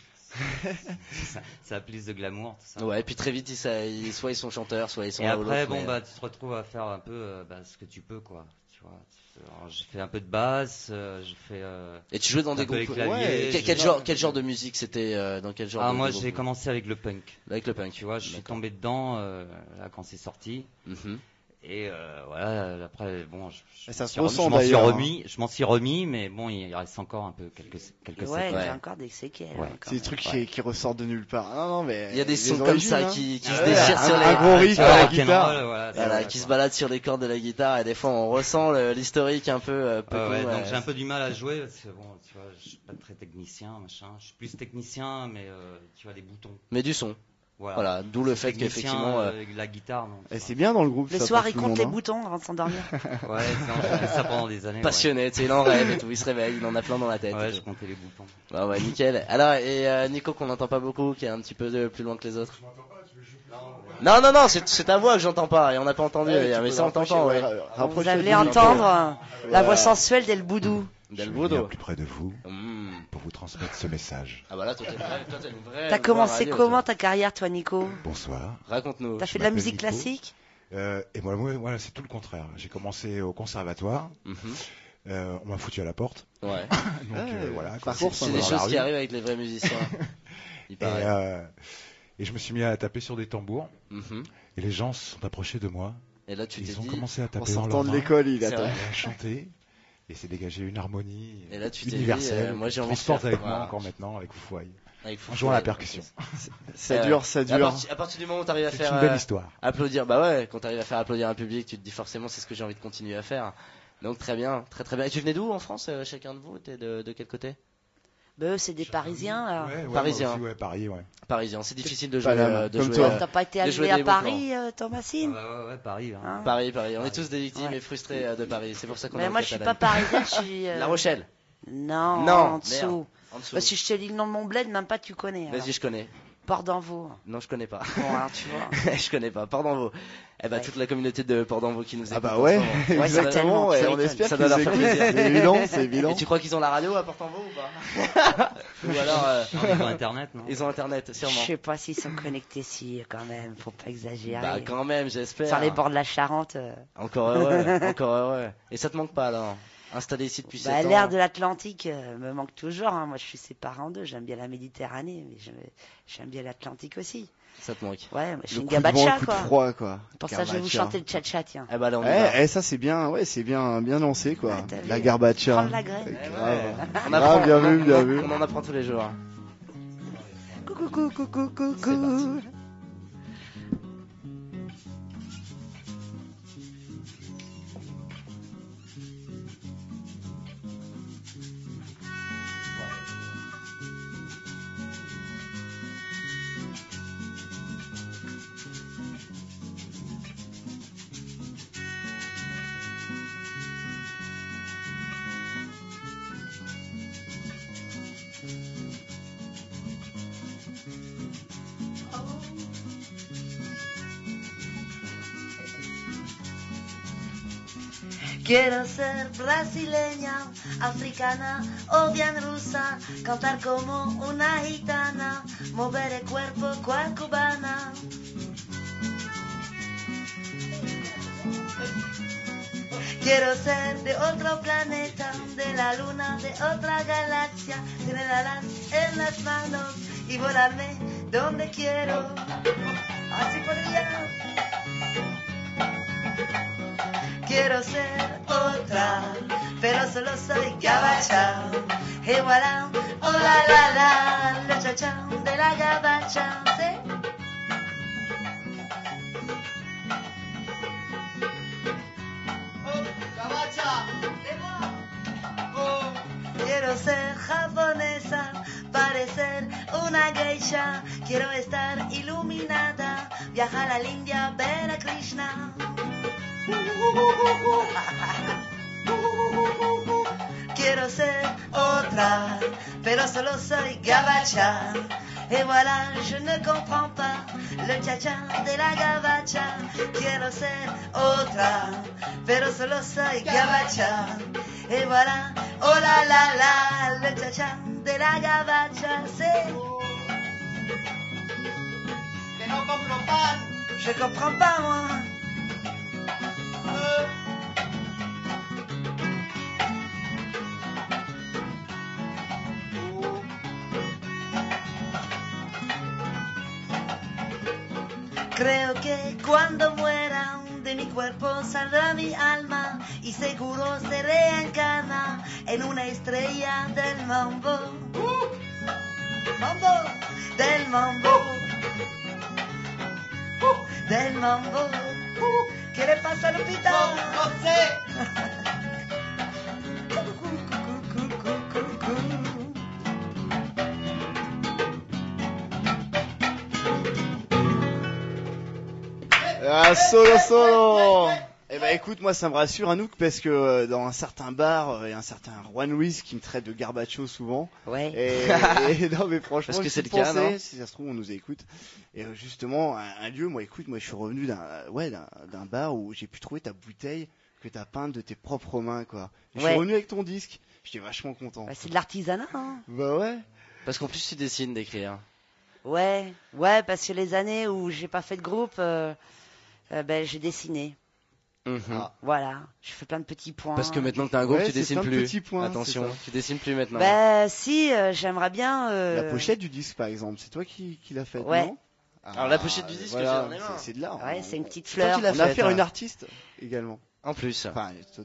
ça, ça a plus de glamour, tout ça. Ouais, et puis très vite ils, ça- ils- soit ils sont chanteurs, soit ils sont Et là ou après, l'autre, bon, mais, bah, tu te retrouves à faire un peu euh, bah, ce que tu peux, quoi. Tu vois, alors, j'ai fait un peu de basse, euh, j'ai fait. Euh, Et tu jouais dans un des peu les groupes. claviers, Ouais, quel, j'ai- quel genre, quel genre de musique c'était euh, dans quel genre Ah, de moi de j'ai groupe commencé avec le punk. Avec le punk. Tu vois, je suis D'accord. tombé dedans euh, là quand c'est sorti. Mhm. Et euh, voilà, après, bon, je, je Et ça m'en se suis remis- ressent, je m'en suis d'ailleurs, remis, je m'en suis remis, mais bon, il reste encore un peu quelques quelques Ouais, il y séquelles. a encore des séquelles. Ouais. hein, quand C'est des même. trucs Ouais. qui, qui ressortent de nulle part. Non, non, mais Il y a des les sons comme origines, ça hein. qui, qui Ouais, se déchirent un, sur les un gros riff tu à vois, la rock'n'roll, guitare. voilà, c'est voilà, ça, qui quoi. se baladent sur les cordes de la guitare et des fois on ressent le- l'historique un peu. Euh, peu Ouais, ouais, con, donc ouais. j'ai un peu du mal à jouer parce que bon, tu vois, je suis pas très technicien, machin. Je suis plus technicien, mais euh, tu vois, des boutons. Mais du son. Voilà. Voilà, d'où le fait Technicien, qu'effectivement. euh, euh, la guitare, non. Et c'est bien dans le groupe. Le ça, soir, pour il tout le compte monde, les hein. boutons avant de s'endormir. Ouais, non, j'ai fait ça pendant des années. Passionné, tu sais, il en rêve et tout, il se réveille, il en a plein dans la tête. Ouais, ouais et je tout. comptais les boutons. Ah ouais, nickel. Alors, et euh, Nico qu'on n'entend pas beaucoup, qui est un petit peu de, plus loin que les autres. Non, non, non, c'est c'est ta voix que j'entends pas et on n'a pas entendu, Ouais, tu mais peux ça on rapprocher, t'entend, ouais, ouais. ra- Vous rapprocher allez le micro. entendre euh, la voix Voilà. sensuelle d'El Boudou. Del Je Bodo. viens plus près de vous Mmh. pour vous transmettre ce message. Ah bah là, toi t'es une vraie- toi, t'es une vraie T'as voix commencé radio, comment toi. ta carrière, toi, Nico? Bonsoir. Raconte-nous. T'as fait je de la m'appelle musique Nico. classique? Euh, et moi, moi, voilà, c'est tout le contraire. J'ai commencé au conservatoire. Mhm. Euh, on m'a foutu à la porte. Ouais. Donc Ouais, euh, voilà. quoi. parcours, C'est ça des va. choses la qui rue. arrivent avec les vrais musiciens. Il Et, paraît. euh, et je me suis mis à taper sur des tambours. Mhm. Et les gens se sont approchés de moi. Et là, tu t'es Ils ont dit. commencé à En taper dans sortant leurs de mains l'école, il C'est attend. vrai. et à chanter. Et c'est dégager une harmonie Et là, tu t'es dit, universelle. euh, moi, j'ai envie de transporte faire- avec voilà. moi encore maintenant avec Foufoy. Avec En jouant à la Foufoy, percussion. Ça Euh, dure, ça À dure. partir, à partir du moment où t'arrives à C'est faire une belle euh, histoire. applaudir, bah ouais, quand t'arrives à faire applaudir un public, tu te dis forcément c'est ce que j'ai envie de continuer à faire. Donc très bien, très très bien. Et tu venais d'où en France, euh, chacun de vous? T'es de, de quel côté? Bah, eux, c'est des Parisiens. alors. Ouais, ouais, Parisien. moi aussi, ouais, Paris, ouais. Parisien, c'est difficile de jouer. Paname, euh, de comme jouer toi. euh, T'as pas été de jouer élevé à des bons Paris, euh, Thomasine Ah bah ouais, ouais, Paris. Hein. Hein Paris, Paris. On est tous des victimes Ouais. et frustrés euh, de Paris. C'est pour ça qu'on est Mais en moi, je suis Catalogne. pas parisienne, je suis. euh, La Rochelle. Non, Non, en merde. dessous. En dessous. Bah, si je te dis le nom de mon bled, même pas tu connais. alors. Vas-y, je connais. Port-d'Envaux. Non, je connais pas. Bon, alors tu vois. je connais pas. Port d'Envaux. Eh ben, Ouais. toute la communauté de Port d'Envaux qui nous écoute. Ah bah en ouais, ce moment. Ouais, exactement. certainement, Et ça on m'étonne. espère Ça qu'ils doit nous leur faire écoutent. plaisir. C'est évident, c'est évident. Et tu crois qu'ils ont la radio à Port d'Envaux ou pas? Ou alors, euh, Non, ils ont internet, non? ils ont internet, Je sûrement. sais pas s'ils sont connectés si, quand même. Faut pas exagérer. Bah, quand même, j'espère. Sur les bords de la Charente. euh, Encore heureux, encore heureux. Et ça te manque pas, alors? Installé ici depuis Bah, sept ans. l'air de l'Atlantique euh, me manque toujours. hein. Moi, je suis séparé en deux. J'aime bien la Méditerranée, mais je- j'aime bien l'Atlantique aussi. Ça te manque. Ouais, moi, je suis Le une coup de vent, gabacha, le coup de quoi. froid, quoi. Pour ça, je vais vous Garbacha. chanter le tcha-tcha, tiens. Eh bah, là, on y Eh, va. eh, ça c'est bien, ouais, c'est bien, bien lancé, quoi. Ouais, t'as vu, La garbacha. prendre la graine. Eh, Eh grave. ouais. On Grave, apprend, bien on en- vu, bien on en- vu. On en apprend tous les jours. Coucou, coucou, coucou, coucou. C'est parti. Quiero ser brasileña, africana o bien rusa, cantar como una gitana, mover el cuerpo cual cubana. Quiero ser de otro planeta, de la luna, de otra galaxia, tener alas en las manos y volarme donde quiero. Así podría. Quiero ser otra, pero solo soy gabacha. Et voilà, oh la la la, le cha-cha de la gabacha. ¿Sí? Quiero ser japonesa, parecer una geisha. Quiero estar iluminada, viajar a la India, ver a Krishna. Quiero ser otra, pero solo soy gabacha. Et voilà, je ne comprends pas le cha-cha de la gabacha. Quiero ser otra, pero solo soy gabacha. Et voilà, oh la la la, le cha-cha de la gabacha. C'est que no comprends pas. Je comprends pas moi. Creo que cuando muera de mi cuerpo saldrá mi alma y seguro se reencarna en una estrella del mambo. Mambo, del mambo, del mambo. ¿Qué le pasa a Lupita? No, no sé. Ah, solo, solo. Eh ben écoute, moi ça me rassure Anouk parce que euh, dans un certain bar, euh, il y a un certain Juan Luis qui me traite de garbacho souvent. Ouais. Et, et non mais franchement, Parce que j'y c'est le cas, pensais, non si ça se trouve on nous écoute. Et euh, justement, un, un lieu, moi écoute, moi je suis revenu d'un ouais d'un d'un bar où j'ai pu trouver ta bouteille que t'as peinte de tes propres mains quoi. Je suis Ouais. revenu avec ton disque, j'étais vachement content. Bah, c'est de l'artisanat, hein. Bah ouais. Parce qu'en plus, tu dessines d'écrire. Ouais, ouais, parce que les années où j'ai pas fait de groupe, euh, euh, ben j'ai dessiné. Mhm. Voilà, je fais plein de petits points. Parce que maintenant que t'as un groupe, Ouais, tu c'est dessines plein de plus. petits points, Attention, c'est ça. tu dessines plus maintenant. Ben si, euh, j'aimerais bien. euh, La pochette du disque par exemple, c'est toi qui, qui l'as faite, Ouais. non? Alors, la pochette du disque, voilà, j'ai dans les mains. c'est- c'est de l'art. Ouais, c'est une petite C'est toi fleur. qui l'as On a faite, affaire à hein. une artiste également. En plus. Enfin, total.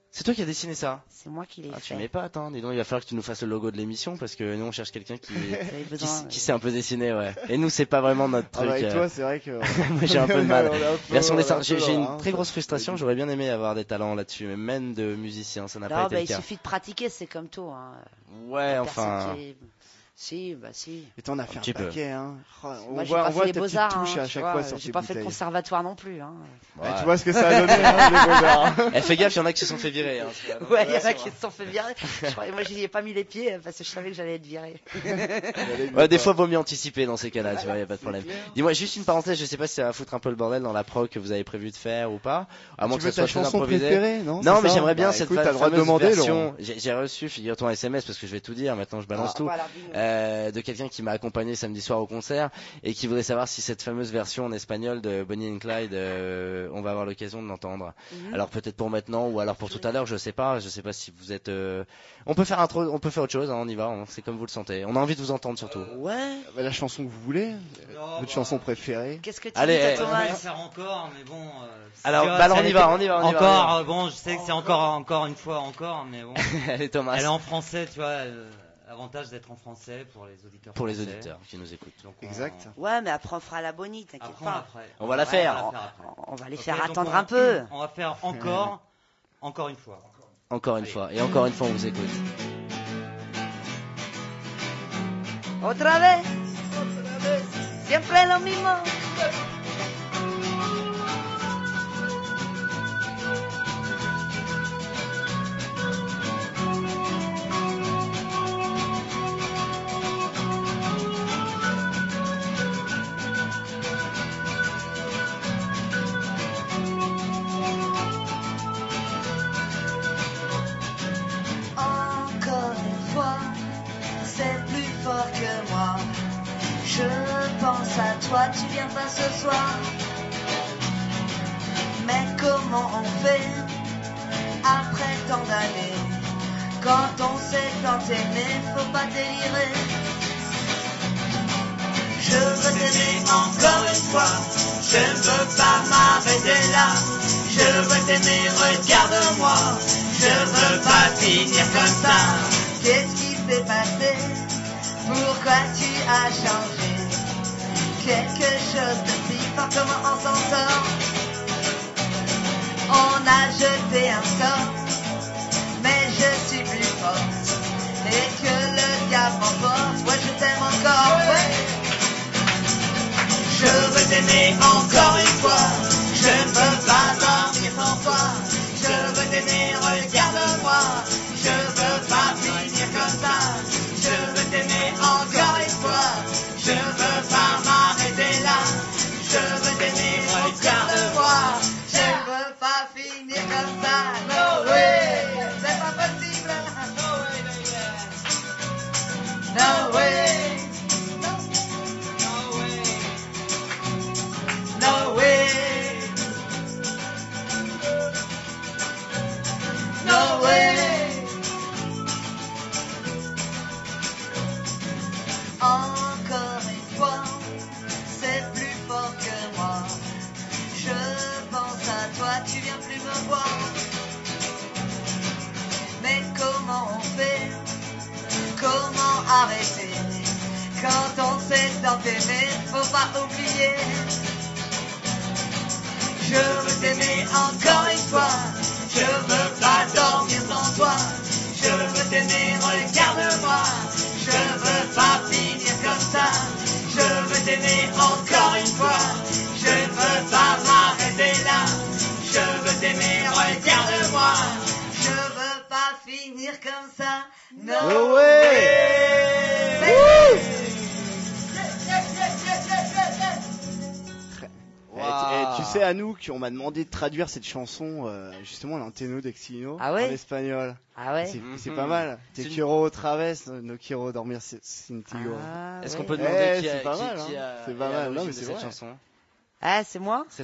C'est toi qui as dessiné ça? C'est moi qui l'ai ah, fait. Tu m'épates, hein. Dis donc, il va falloir que tu nous fasses le logo de l'émission parce que nous on cherche quelqu'un qui, besoin, qui, ouais. qui sait un peu dessiner, ouais. Et nous c'est pas vraiment notre truc. Ah bah, et euh... toi, c'est vrai que. Moi j'ai un peu de mal. Version dessin, j'ai, j'ai une hein, très grosse frustration. J'aurais bien aimé avoir des talents là-dessus, mais même de musicien, ça n'a non, pas bah, été le il cas. suffit de pratiquer, c'est comme tout. Hein. Ouais, La enfin. qui est... Si, bah si. Et t'en as fait un, un paquet, hein. Oh, on Moi, j'ai voit, pas on voit fait les ta petite beaux-arts, touche hein, à chaque vois, fois sur j'ai tes pas fait bouteilles. le conservatoire non plus. Hein. Ouais. Ouais, tu vois ce que ça a donné, hein, les beaux-arts. Eh, fais gaffe, il y en a qui se sont fait virer. Hein, ouais, il y en a qui se sont fait virer. Je crois, moi, j'y ai pas mis les pieds parce que je savais que j'allais être viré. Ouais, des fois, vaut mieux anticiper dans ces cas-là, tu vois, y a pas de problème. Dis-moi, juste une parenthèse, je sais pas si ça va foutre un peu le bordel dans la prog que vous avez prévu de faire ou pas. À moins tu que veux ça ta soit chanson improvisé. préférée, non? Non, mais ça j'aimerais bien bah, cette écoute, fa- t'as le droit de fameuse demander, version. Laurent. J'ai, j'ai reçu, figure-toi, un S M S parce que je vais tout dire, maintenant je balance Ah, tout, bah, alors, euh, de quelqu'un qui m'a accompagné samedi soir au concert et qui voudrait savoir si cette fameuse version en espagnol de Bonnie and Clyde, euh, on va avoir l'occasion de l'entendre. Mhm. Alors peut-être pour maintenant ou alors pour tout à l'heure, je sais pas, je sais pas si vous êtes. Euh... On peut faire un tro- on peut faire autre chose, hein, on y va, on- c'est comme vous le sentez. On a envie de vous entendre surtout. Ouais. Bah, la chanson que vous voulez, Non, votre bah, chanson préférée. Qu'est-ce que tu Allez, dis, eh, toi, On va le Thomas? faire encore, mais bon. Euh, Alors, tu vois, bah, alors, ça on y été- va, on y va, on y va, Encore, on y va. euh, bon, je sais que c'est encore, encore une fois, encore, mais bon. Allez Thomas. Elle est en français, tu vois. euh, Avantage d'être en français pour les auditeurs. Pour les français. auditeurs qui nous écoutent. Donc, on- Exact. Ouais, mais après on fera la Bonnie, t'inquiète Après, on pas. la fera- On va la ouais, faire. on va la faire après. On va les Ok, faire donc attendre on- un peu. On va faire encore, encore une fois. Encore une fois, et encore une fois on vous écoute. Otra vez, siempre lo mismo. Encore une fois, c'est plus fort que moi. Je pense à toi, tu viens pas ce soir. Mais comment on fait après tant d'années? Quand on sait tant aimer, faut pas délirer. Je veux t'aimer encore une fois. Je ne veux pas m'arrêter là. Je veux t'aimer, regarde-moi. Je veux pas finir comme ça. Qu'est-ce qui s'est passé? Pourquoi tu as changé? Quelque chose de si fort, comment on s'en sort? On a jeté un sort, mais je suis plus forte. Et que le diable m'emporte, ouais je t'aime encore, ouais. Je veux t'aimer encore une fois. Je ne veux pas dormir sans toi. Je veux t'aimer, regarde-moi. Je veux pas finir comme ça. Je veux t'aimer encore une fois. Je veux pas m'arrêter là. Je veux t'aimer, regarde-moi. Je veux pas finir comme ça. No way, c'est pas possible. No way. No way. No way. Encore une fois, c'est plus fort que moi. Je pense à toi, tu viens plus me voir. Mais comment on fait? Comment arrêter? Quand on sait tant aimer, faut pas oublier. Je veux t'aimer encore une fois. Je veux pas dormir sans toi. Je veux t'aimer, regarde-moi. Je veux pas finir comme ça. Je veux t'aimer encore une fois. Je veux pas m'arrêter là. Je veux t'aimer, regarde-moi. Je veux pas finir comme ça. No, No way. way. Wow. Et, et tu sais, à nous, qui on m'a demandé de traduire cette chanson, euh, justement, l'Anteno d'Exilino, Ah ouais en espagnol. Ah ouais. C'est Mhm. c'est pas mal. Te C'est une- quiero otra vez, no quiero dormir sin ti. Ah, Est-ce ouais. qu'on peut demander Eh, qui a, c'est pas qui, mal, qui hein. a, C'est est pas à mal. l'origine Non, mais de c'est cette vrai. chanson? Ah, c'est moi? C'est toi?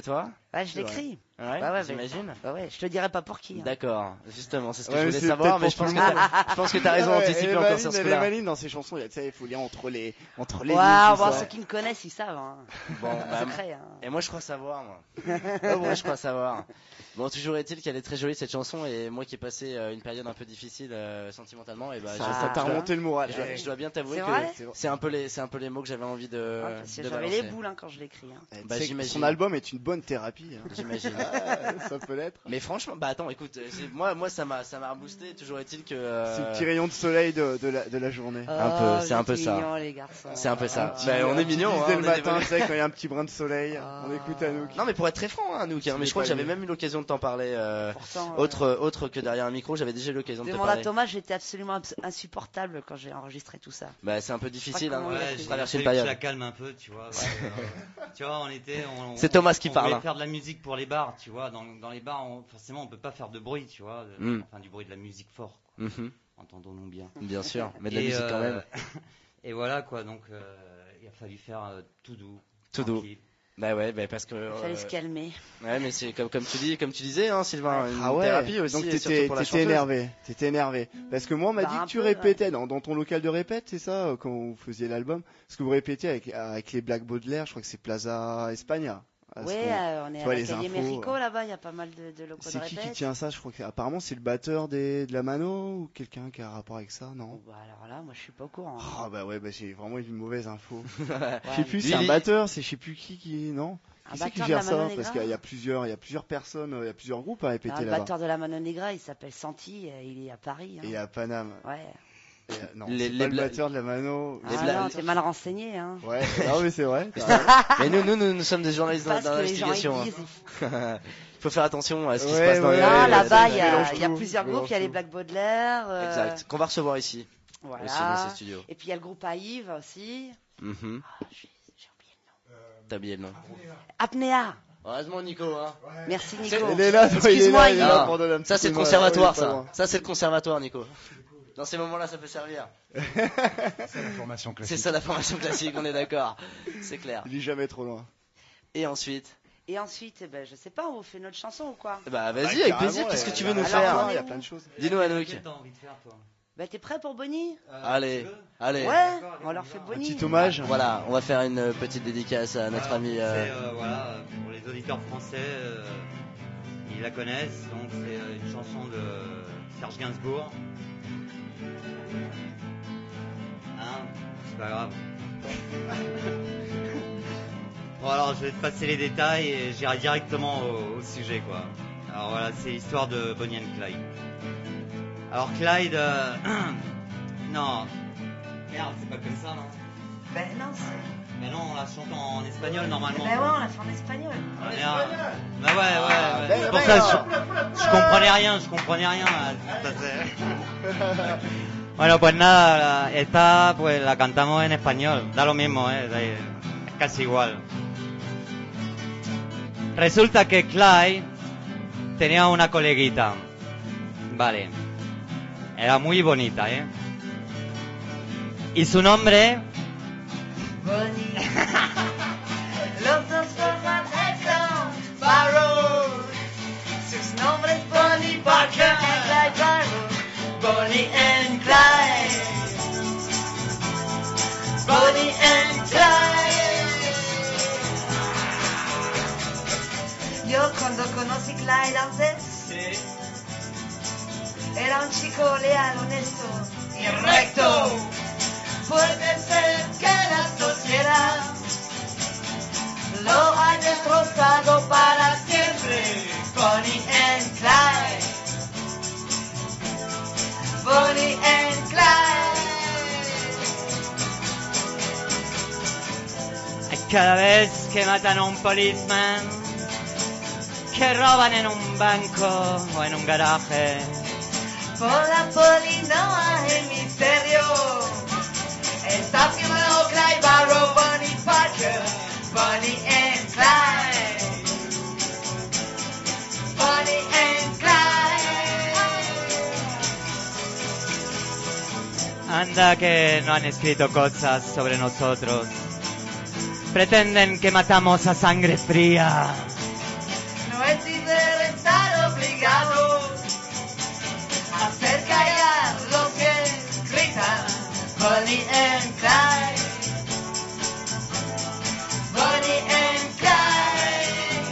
Ouais, je l'écris. Ouais, bah ouais, j'imagine. Bah ouais, je te dirais pas pour qui. Hein. D'accord, justement, c'est ce que Ouais, je voulais c'est savoir, peut-être mais pour je pense tout que le monde. t'as, je pense que t'as raison Ouais, d'anticiper elle est encore maline, sur ce elle est coup-là. maline dans ses chansons, il y a, tu sais, il faut lire entre les, entre les Waouh, lignes, tout bon, ça. ceux qui me connaissent, ils savent. Hein. Bon, bah, secret, hein. Et moi je crois savoir, moi. Ah bon, moi je crois savoir. Bon, toujours est-il qu'elle est très jolie cette chanson, et moi qui ai passé euh, une période un peu difficile euh, sentimentalement, et bah Ça, je- ça t'a je dois- remonté le moral. Je dois, je dois bien t'avouer C'est que vrai c'est un peu les, c'est un peu les mots que j'avais envie de. Ouais, parce que de j'avais balancer. les boules hein, quand je l'écris. Hein. Eh, tu Bah, sais que j'imagine. son album est une bonne thérapie. Hein. J'imagine. Ah, ça peut l'être. Mais franchement, bah attends, écoute, c'est- moi, moi ça m'a, ça m'a reboosté. Toujours est-il que. euh, C'est le petit rayon de soleil de, de, la, de la journée. Un peu, Oh, c'est un vous peu êtes ça. mignons, les garçons. C'est un peu ça. Petit- Bah, on un est petit mignons, dix hein, dès on le est matin, des- tu sais, quand il y a un petit brin de soleil, on écoute Anouk. Non mais pour être très franc, hein, nous, mais je crois que j'avais même eu l'occasion de t'en parler. Euh, Pourtant, autre, euh, autre que derrière un micro, j'avais déjà eu l'occasion de te Demande à parler. Thomas, j'étais absolument abs- insupportable quand j'ai enregistré tout ça. Bah c'est un peu difficile, hein, comment il a Ouais, fait. j'ai traverser fallu une que je période. la calme un peu, tu vois. parce que, euh, tu vois, on était. On, C'est on- Thomas qui on parle, voulait hein. faire de la musique pour les bars, tu vois. Dans, dans les bars, on, forcément, on peut pas faire de bruit, tu vois. de- Mm. Enfin, du bruit de la musique fort, quoi. Mhm. Entendons-nous bien. Bien sûr, mais de la Et, musique quand euh, même. Et voilà, quoi. Donc, euh, il a fallu faire euh, tout doux. Tout doux. tranquille. Bah ouais, bah parce que. Il fallait euh, se calmer. Ouais, mais c'est comme, comme tu dis, comme tu disais, hein, Sylvain, une Ah ouais, thérapie aussi. donc et surtout t'étais, pour la t'étais chanteuse. énervé, t'étais énervé. Parce que moi on m'a Bah, dit un que tu peu, répétais dans, dans ton local de répète, c'est ça, euh, quand vous faisiez l'album. Parce que vous répétiez avec, avec les Black Baudelaire, je crois que c'est Plaza España. à ce Oui, qu'on- euh, on est tu à vois, la les Calle infos, Mérico euh. là-bas, il y a pas mal de, de locaux de C'est qui qui répète. tient ça? Je crois que apparemment c'est le batteur des, de la Mano ou quelqu'un qui a un rapport avec ça, non? Bah alors là, moi je suis pas au courant. Ah bah ouais, bah j'ai vraiment une mauvaise info. Ouais, Je sais plus, lui, c'est un il- batteur, c'est je sais plus qui qui, non? Un Qui c'est qui batteur de gère la Mano ça? Negra. Parce qu'il y a- il y a plusieurs, il y a plusieurs personnes, euh, il y a plusieurs groupes à répéter Ah, le là-bas. batteur de la Mano Negra, il s'appelle Santi, euh, il est à Paris. Hein. Et à Paname. Ouais. Et, euh, non, Les- c'est les pas le bla- batteur de la Mano. Ah Les bla- non, t'es mal renseigné. Hein. Ouais, non mais c'est vrai. Mais nous, nous, nous, nous sommes des journalistes Parce que les gens d'investigation. ils hein. disent. Il faut faire attention à ce qui se Ouais, passe dans ouais, les. Non, ouais, là-bas, ouais, il y a, mélange il y a tout, plusieurs mélange groupes. Il y a les tout. Black Baudelaire. euh, Exact. Qu'on va recevoir ici. Voilà. Aussi dans ces studios. Et puis il y a le groupe Aïve aussi. Mhm. Ah, j'ai j'ai oublié le nom. T'as oublié le nom. Apnéa. Heureusement, Nico. Hein. Merci Nico. Il est là, il est Excuse-moi, là, il est là Ah, pour donner un petit ça, c'est le coup de main. conservatoire, Ouais, il est pas ça. loin. Ça, c'est le conservatoire, Nico. Dans ces moments-là, ça peut servir. C'est la formation classique. C'est ça la formation classique, on est d'accord. C'est clair. Il est jamais trop loin. Et ensuite, Et ensuite, eh ben, je sais pas, on vous fait notre chanson ou quoi? bah vas-y, Bah, avec carrément, plaisir. Qu'est-ce que ouais, tu veux nous alors, faire on Il est y a où plein de choses. Dis-nous, Anouk. Qu'est-ce que t'as envie de faire, toi Bah t'es prêt pour Bonnie? Euh, Allez, tu veux allez. Ouais, on leur fait Un Bonnie. petit hommage. Voilà, on va faire une euh, petite dédicace à notre Voilà, ami. c'est, euh, euh, voilà, pour les auditeurs français, euh, ils la connaissent, donc c'est euh, une chanson de Serge Gainsbourg. Hein, c'est pas grave. Bon alors je vais te passer les détails et j'irai directement au, au sujet quoi. Alors voilà, c'est l'histoire de Bonnie and Clyde. Alors Clyde, euh, non, merde, c'est pas comme ça non. Ben non, c'est. Mais non, on la chante en espagnol normalement. Ben ouais, on l'a fait en espagnol. Ah, merde. Bah ouais, ouais, ouais. ben, C'est pour ben, ça, non. je, je comprenais rien, je comprenais rien. Ça, c'est- Bueno, pues nada, la- esta pues la cantamos en español, da lo mismo, eh, da- es casi igual. Resulta que Clyde tenía una coleguita, vale, era muy bonita, eh. Y su nombre, Bonnie. Los dos forman Hexon Barrow. Sus nombres Bonnie Parker y Clyde Barrow. Bonnie and Clyde. Bonnie and Clyde. Yo cuando conocí Clyde antes, era un chico leal, honesto y recto. Puede ser que la sociedad lo ha destrozado para siempre. Bonnie and Clyde. Bonnie and Clyde. cada vez que matan a un policeman, que roban en un banco o en un garaje, por la poli no hay misterio. Está firmado Clyde Barrow, Bonnie Parker, Bonnie and Clyde. Bonnie and Clyde. anda que no han escrito cosas sobre nosotros. Pretenden que matamos a sangre fría. Bonnie and Clyde. Bonnie and Clyde.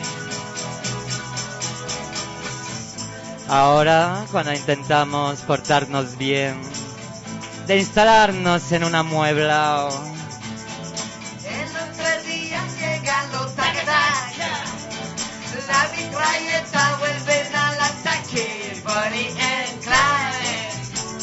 Ahora, cuando intentamos portarnos bien, de instalarnos en un amueblao, En los tres días llegan los taca-taca. La mitralleta vuelven al ataque. Bonnie and Clyde.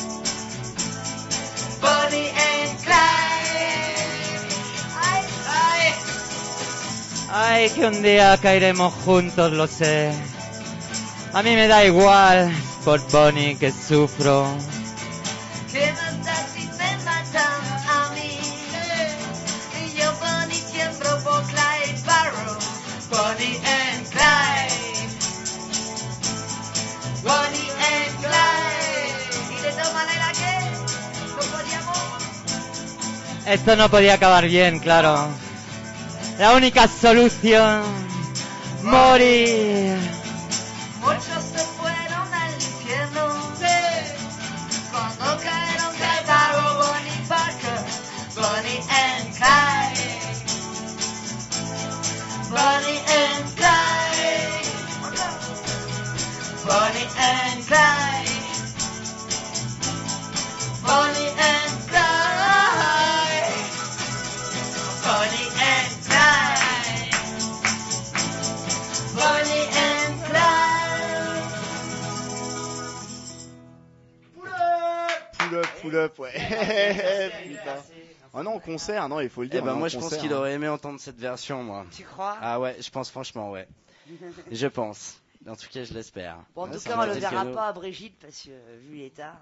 Bonnie and Clyde. Ay, ay. ay, que un día caeremos juntos, lo sé. A mí me da igual, por Bonnie que sufro. ¿Qué más da si me matan a mí? Y yo Bonnie siembro por Clyde Barrow. Bonnie and Clyde. Bonnie and Clyde. ¿Y de todas maneras qué? ¿No podíamos? Esto no podía acabar bien, claro. La única solución, morir. Muchos se fueron al infierno. Cuando cayeron Clyde Barrow, Bonnie Parker. Bonnie and Clyde. Bonnie and Clyde. Bonnie and Clyde. Bonnie and Clyde. Bonnie and Clyde. Bonnie and Clyde. Pull up, pull up, ouais. Putain. Ah non, en concert, non, il faut le dire. Eh ben on est moi en je pense concert, qu'il hein. aurait aimé entendre cette version, moi. Tu crois? Ah ouais, je pense franchement, ouais. Je pense. En tout cas, je l'espère. Bon, en Ouais, tout ça cas, on va le être verra que nous. pas à Brigitte parce que euh, vu l'état.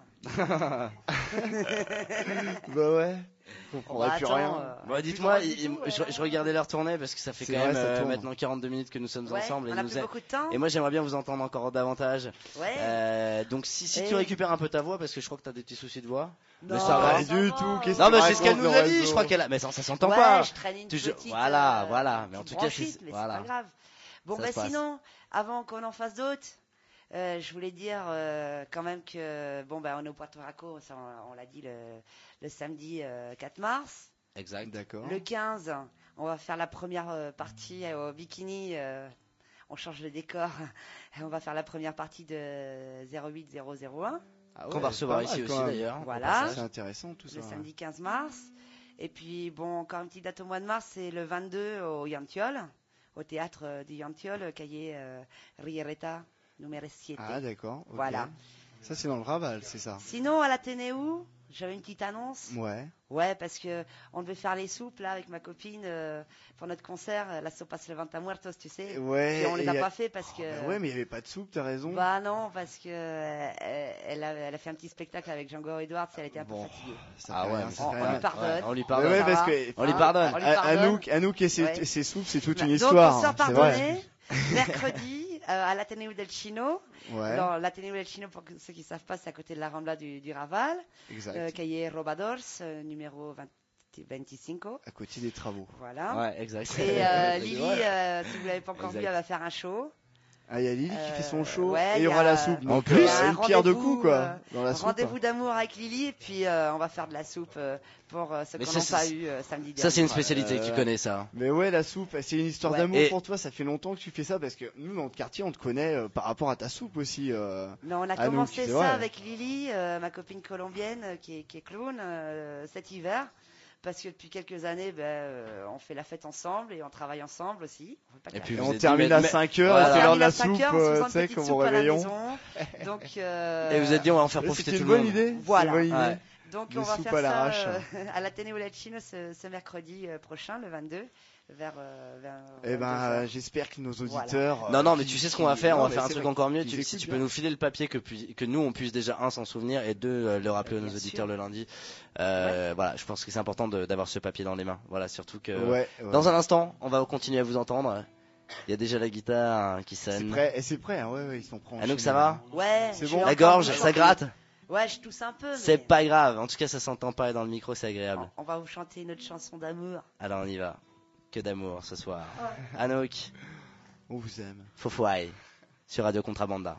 Bah ouais. Je Bon, comprendrais bah, plus attends, rien. euh, Bon, plus dites-moi, drôle du il- tout, je, ouais. je regardais leur tournée parce que ça fait C'est quand vrai, même ça euh, tourne. maintenant quarante-deux minutes que nous sommes Ouais, ensemble. on et, a nous plus a- beaucoup de temps. et moi j'aimerais bien vous entendre encore davantage. Ouais. Euh, donc si, si tu Et- récupères un peu ta voix, parce que je crois que tu as des petits soucis de voix. Non, mais ça va. Pas du tout, qu'est-ce Non, que mais tu c'est ce qu'elle racontes, nous a dit, Lorenzo je crois qu'elle a. Mais ça, ça s'entend Ouais, pas. je traîne une Tu- je- petite. Voilà, euh, voilà. Mais en petite tout cas, bronchite, c'est. mais Voilà. c'est pas grave. Bon, Ça bah se passe. sinon, avant qu'on en fasse d'autres, euh, je voulais dire euh, quand même que bon, bah on est au Puerto Rico, ça, on, on l'a dit le, le samedi euh, quatre mars. Exact. D'accord. Le quinze, on va faire la première euh, partie euh, au bikini. euh, on change le décor. Et on va faire la première partie de zéro huit zéro zéro un. Ah Qu'on va recevoir pas mal, ici quand aussi même. d'ailleurs. Voilà. C'est intéressant tout ça. Le samedi quinze mars. Et puis, bon, encore une petite date au mois de mars, c'est le vingt-deux au Yantiol, au théâtre euh, du Yantiol, cahier euh, Riereta, numéro sept. Ah d'accord. ok. Voilà. Ça c'est dans le Raval, c'est ça. Sinon, à l'Athénéou, j'avais une petite annonce. Ouais. Ouais, parce que on devait faire les soupes là avec ma copine euh, pour notre concert, euh, la Sopas Levanta Muertos, tu sais. Ouais. Et on les a et- pas fait parce que. Bah ouais, mais il y avait pas de soupe, t'as raison. Bah non, parce que euh, elle, a, elle a fait un petit spectacle avec Django Edwards, elle était un peu Bon, fatiguée. Ça Ah fait ouais, rien, mais ça On, fait on rien. lui pardonne. Ouais, on lui Bah pardonne. ouais, Ça parce va. que On lui Hein, pardonne. on lui A- pardonne. Anouk, Anouk et ses, Ouais. ses soupes, c'est toute Bah, une donc, histoire. pour se hein, c'est vrai. pardonner, mercredi, euh, à l'Athénéo del Chino. Ouais. Dans l'Athénéo del Chino, pour que- ceux qui ne savent pas, c'est à côté de la Rambla du, du Raval. Exact. Euh, cahier Robadors, euh, numéro vingt, vingt-cinq. À côté des travaux. Voilà. Ouais, exact. Et euh, Ouais. Lily, euh, si vous ne l'avez pas encore vu, Exact. elle va faire un show. Ah, il y a Lily qui fait son Euh, show ouais, et il y il y aura a- la soupe. En Donc, plus, euh, il y a un une pierre de rendez-vous, coups, quoi. euh, Dans la soupe. Rendez-vous d'amour avec Lily, et puis euh, on va faire de la soupe euh, pour euh, ceux Mais qui ça, n'ont pas c'est- eu euh, samedi dernier. Ça, c'est une spécialité, Euh, tu connais ça. Mais ouais, la soupe, c'est une histoire Ouais. d'amour Et- pour toi. Ça fait longtemps que tu fais ça parce que nous, dans notre quartier, on te connaît euh, par rapport à ta soupe aussi. euh. Non, on a Anouk, commencé c'est ça vrai. avec Lily, euh, ma copine colombienne euh, qui est, qui est clown, euh, cet hiver. Parce que depuis quelques années, ben, euh, on fait la fête ensemble et on travaille ensemble aussi. On fait pas Et que puis Et la vous on êtes dit, termine mais- à mais- cinq heures, Voilà. c'est On l'heure de termine la à cinq soupe, heures, en se euh, faisant tu sais, une petite comme au soupe à la réveillon. maison. Donc, euh, Et vous êtes dit, on va en faire Ouais, profiter C'est tout une le bonne monde. idée. Voilà. C'est une bonne idée. Ouais. Donc Des on va soupes faire à ça l'arrache. euh, à l'Athénéo Latino ce, ce mercredi euh, prochain, le vingt-deux, vers, euh, vers Eh ben, vingt-deux euh, heures. j'espère que nos Voilà. auditeurs. euh, Non, non, mais qui- tu sais ce qui- qu'on va faire, on non, va mais faire un c'est truc vrai encore mieux. qu'ils Tu, si écoutent tu peux bien. nous filer le papier que, puis- que nous on puisse déjà un s'en souvenir et deux euh, le rappeler à nos Bien auditeurs sûr. le lundi. Euh, Voilà, je pense que c'est important de- d'avoir ce papier dans les mains. Voilà, surtout que Ouais, ouais. dans un instant, on va continuer à vous entendre. Il y a déjà la guitare hein, qui C'est sonne. prêt, et c'est prêt, hein, ouais, ouais, ils sont prêts. en Anouk, ça Chine. va Ouais, C'est je bon. suis La encore gorge, un peu ça gratte. Ouais, je tousse un peu. C'est mais pas grave. En tout cas, ça s'entend pas et dans le micro, c'est agréable. on, on va vous chanter une autre chanson d'amour. Alors on y va. Que d'amour ce soir. Anouk, On vous aime. Fofouaille, sur Radio Contrabanda.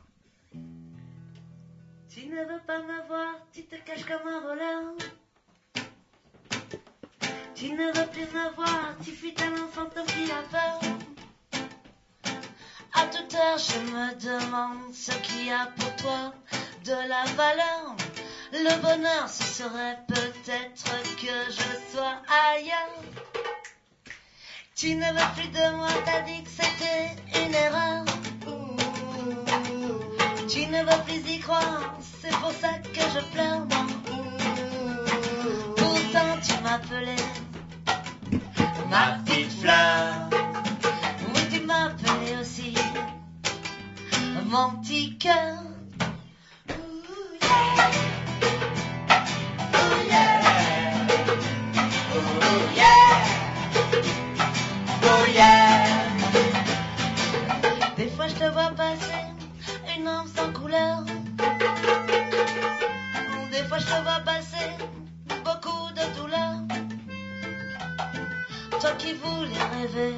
Tu ne veux pas me voir, tu te caches comme un voleur. Tu ne veux plus me voir, tu fuis tel un fantôme qui a peur. À toute heure, je me demande ce qui a pour toi de la valeur. Le bonheur, ce serait peut-être que je sois ailleurs. Tu ne veux plus de moi, t'as dit que c'était une erreur. Tu ne veux plus y croire, c'est pour ça que je pleure. Pourtant tu m'appelais ma petite fleur. Oui, tu m'appelais aussi mon petit cœur. Des fois je te vois passer une âme sans couleur. Des fois je te vois passer beaucoup de douleur. Toi qui voulais rêver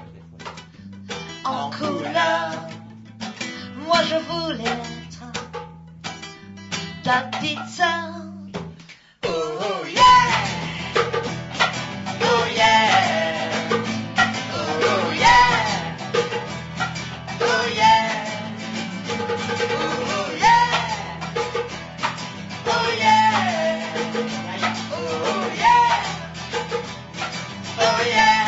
en couleur, moi je voulais être ta petite sœur. Oh, oh yeah, oh yeah, oh, oh yeah, oh yeah, oh yeah, oh yeah, oh yeah, oh yeah.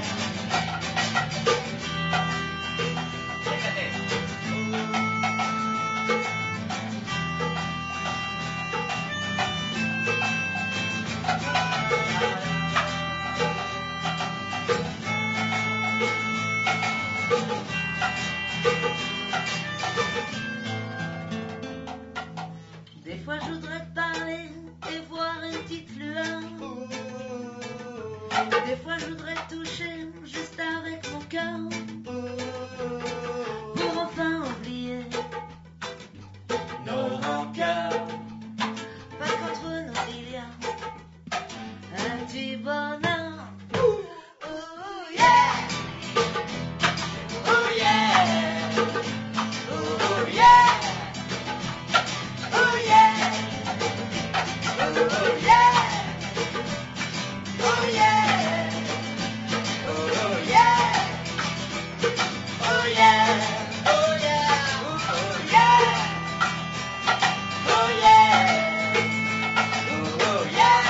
Des fois je voudrais te parler et voir une petite lueur. Des fois je voudrais te toucher juste avec mon cœur. Pour enfin oublier nos rancœurs. Parce qu'entre nous il y a un petit bonheur. Oh yeah, oh yeah, oh yeah. Oh yeah, oh yeah, oh yeah, oh yeah, oh yeah, oh yeah, oh yeah, oh yeah, oh yeah,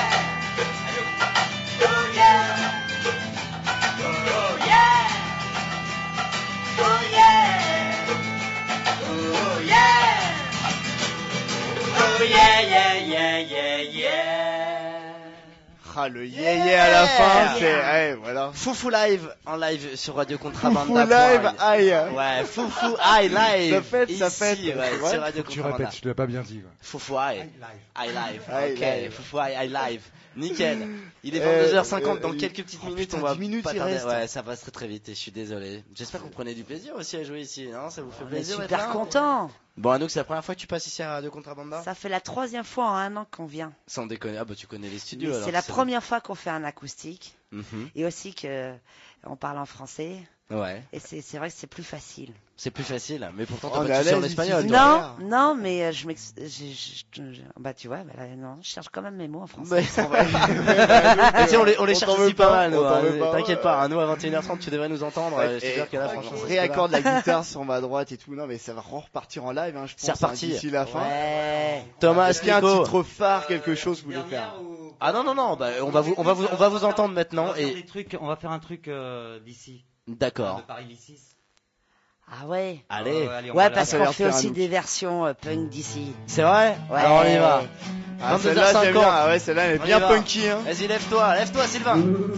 oh yeah, oh yeah, oh yeah, oh yeah. Oh yeah, yeah, yeah, yeah, yeah. Ah, le yeah yeah à la fin, c'est, ouais, voilà. Foufou live, en live sur Radio Contrabanda. Foufou live, aïe. Ouais, Foufou aïe live. Ça fête, ça Ici, fête. ouais, Ouais. sur Radio Tu Contrabanda. répètes, je l'ai pas bien dit. quoi. Foufou aïe. Aïe live. Aïe Ok, live. Foufou aïe, aïe live. Nickel. Il est Euh, vingt-deux heures cinquante, dans euh, quelques petites oh, minutes, putain, on va dix minutes, pas il tarder. reste. Ouais, ça passe très très vite et je suis désolé. J'espère que vous prenez du plaisir aussi à jouer ici, non? Ça vous fait On est plaisir? d'être super là content. Bon, Anouk, c'est la première fois que tu passes ici à Radio Contrabanda? Ça fait la troisième fois en un an qu'on vient. Sans déconner. Ah bah tu connais les studios Mais alors. c'est la première fois qu'on fait un acoustique. Mhm. Et aussi que on parle en français. Ouais. Et c'est c'est vrai que c'est plus facile. C'est plus facile, mais pourtant Oh, t'as mais pas à de soucis en l'aise espagnol. ici. toi. Non, non, mais euh, je m'ex... je- je- je- Bah tu vois, bah, là, non, je cherche quand même mes mots en français. Ah, tiens, on les, on les On cherche t'en veut aussi pas pas, mal, nous, on t'en hein. veut pas. T'inquiète pas, hein, nous à vingt et une heures trente tu devrais nous entendre. euh, je te Et jure que là, on franchement, c'est réaccorde la guitare sur ma droite et tout. Non, mais ça va repartir en live, hein, je pense. C'est reparti. hein, D'ici la fin. Ouais. Thomas, Est-ce qu'il y a un Nico. titre phare, quelque chose que vous voulez faire? Ah non non non, bah, on va vous on va vous on va vous entendre On maintenant va faire et des trucs, on va faire un truc euh, d'ici. d'accord. De Paris d'ici. Ah ouais. Allez. Euh, allez, on Ouais, va parce ça a qu'on l'air fait faire un aussi look. des versions euh, punk d'ici. C'est vrai? Ouais. Alors on y va. Ah, celle-là, j'aime bien. Ah ouais, celle-là, elle est On y bien va. punky, hein. Vas-y, lève-toi, lève-toi Sylvain.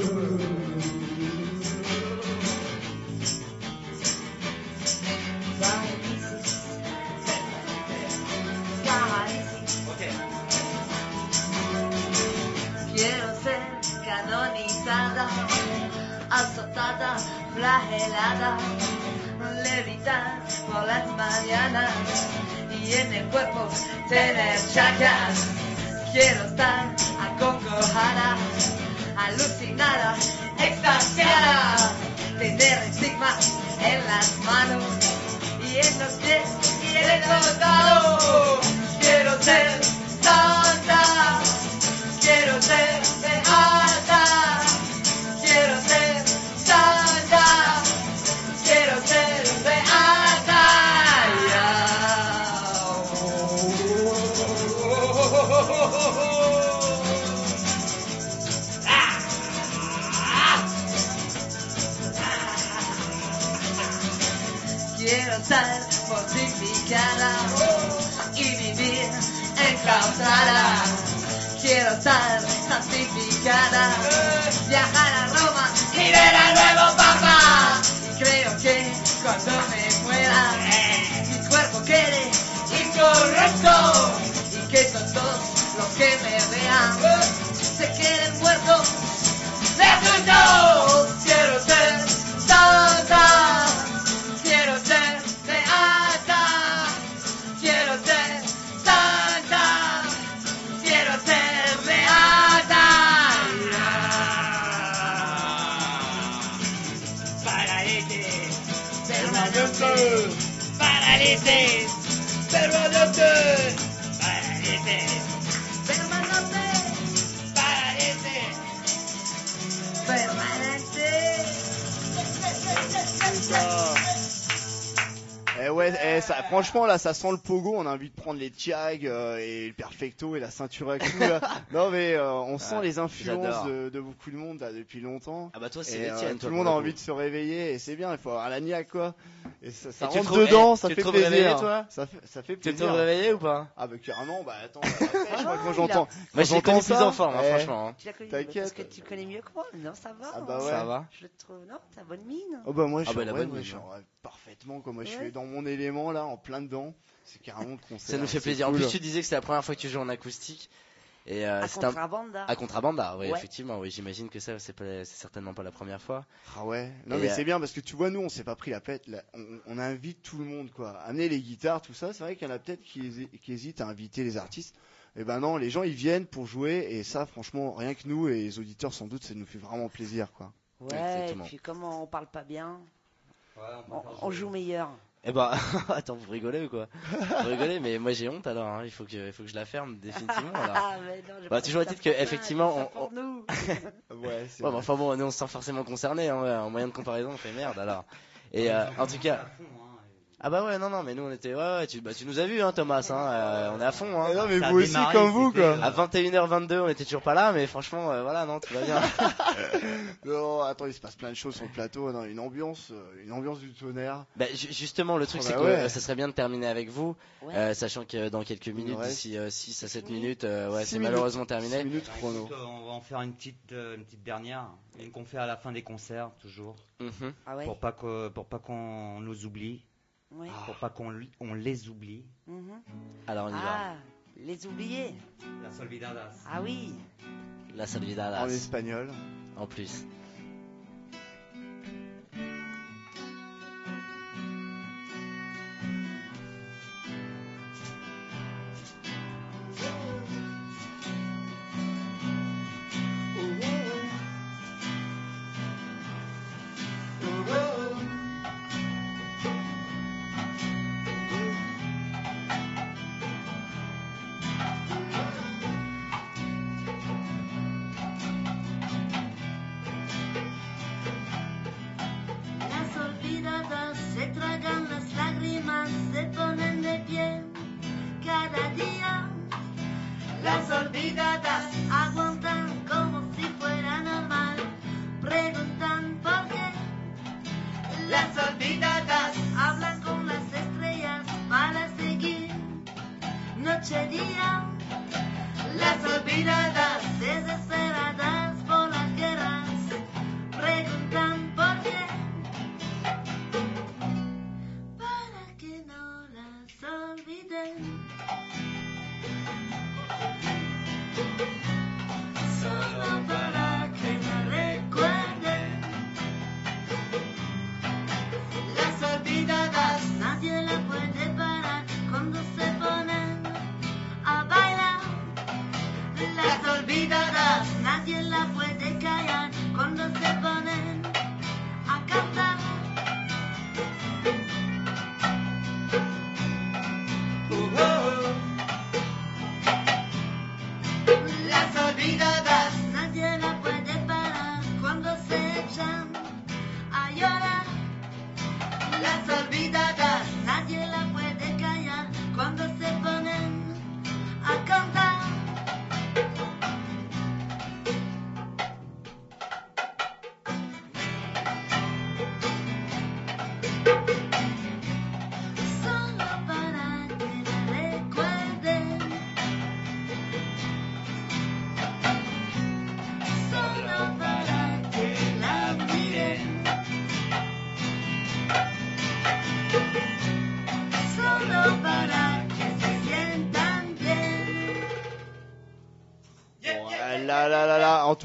Quiero ser canonizada, azotada, flagelada, levitar por las mañanas y en el cuerpo tener chakras. Quiero estar acongojada, alucinada, extasiada, tener estigmas en las manos y en los pies y en el costado. Quiero ser santa. Quiero ser beata, Quiero ser fortificada y vivir encantada. Quiero ser santificada, viajar a Roma y ver al nuevo Papa. Y creo que cuando me muera, mi cuerpo quede incorrecto y que todos los que me vean se queden muertos de susto. Quiero ser santa, quiero ser beata, quiero ser santa, quiero ser beata. Paralite, permanente, paralite, permanente, paralite, permanente, paralite, permanente. Eh ouais, eh, ça, franchement là, ça sent le pogo. On a envie de prendre les tiags euh, et le perfecto et la ceinture à clous. Là. Non mais euh, on sent Ah, les influences j'adore. de, de beaucoup de monde là, depuis longtemps. Ah bah toi c'est Et, les euh, tiennes. tout toi, le pour monde a coup. envie de se réveiller et c'est bien. Il faut avoir la niaque quoi. Et ça, ça Et tu rentre te trouves- dedans, eh, ça tu fait te trouves plaisir. réveillé, toi Ça fait, ça fait Tu te plaisir. trouves réveillé ou pas? Ah bah carrément. Bah attends. Bah, après, moi, quand il j'entends, a- quand Moi je l'ai j'entends connu plus ça, en forme, hein, eh, franchement. hein. Tu l'as connu parce T'inquiète. que tu le connais mieux que moi. Non, ça va. Ah bah hein. ouais. Ça va. Je le trouve. Non, t'as bonne mine. Oh bah moi je Ah suis bah, la ouais, bonne ouais, mine, je suis hein. en- parfaitement comme moi je Ouais. suis dans mon élément là, en plein dedans. C'est carrément le concert. Ça nous fait c'est plaisir. En cool. plus tu disais que c'était la première fois que tu joues en acoustique. Et euh, À c'est un... Contrabanda. À Contrabanda, oui, Ouais. effectivement, oui, j'imagine que ça, c'est pas, c'est certainement pas la première fois. Ah ouais. Non Et mais euh, c'est bien parce que tu vois nous on s'est pas pris la pète. Là. On, on invite tout le monde quoi. Amener les guitares, tout ça. C'est vrai qu'il y en a peut-être qui, hési- qui hésitent à inviter les artistes. Et ben non, les gens ils viennent pour jouer et ça franchement rien que nous et les auditeurs sans doute ça nous fait vraiment plaisir quoi. Ouais, Exactement. et puis comme on parle pas bien, Ouais, on on, peut faire on jouer. joue meilleur. Eh bah, attends, vous rigolez ou quoi? Vous rigolez, mais moi j'ai honte alors, hein. il faut que, il faut que je la ferme définitivement alors. Ah, mais non, j'ai Bah, pas toujours fait ça est-il que, pour toi, effectivement, j'ai fait ça on- pour nous. Ouais, c'est Ouais, mais vrai. enfin bon, nous on se sent forcément concerné, hein, ouais, en moyen de comparaison, on fait merde alors. Et euh, en tout cas, ah bah ouais, non, non, mais nous on était, ouais, ouais tu, bah, tu nous as vu, hein, Thomas, hein, euh, on est à fond, hein. Eh non mais Ça a vous aussi démarré, comme vous c'était, quoi. euh, À vingt et une heures vingt-deux, on était toujours pas là, mais franchement, euh, voilà, non, tout va bien. Non, attends, il se passe plein de choses sur le plateau, non, une ambiance, euh, une ambiance du tonnerre. Bah, ju- justement, le truc Oh, c'est bah que ouais. euh, ça serait bien de terminer avec vous, Ouais. euh, sachant que dans quelques minutes, reste d'ici euh, six à sept minutes, euh, ouais, Six c'est minutes. malheureusement terminé. six minutes Bah, chrono. écoute, euh, on va en faire une petite, euh, une petite dernière, une qu'on fait à la fin des concerts toujours, Mhm. Ah ouais. pour pas que, pour pas qu'on nous oublie, Ouais. pour pas qu'on lui- on les oublie. Mhm. Alors on y va. Ah, les oubliés. La Solvidadas. Ah oui. La Salvidadas. En espagnol. En plus.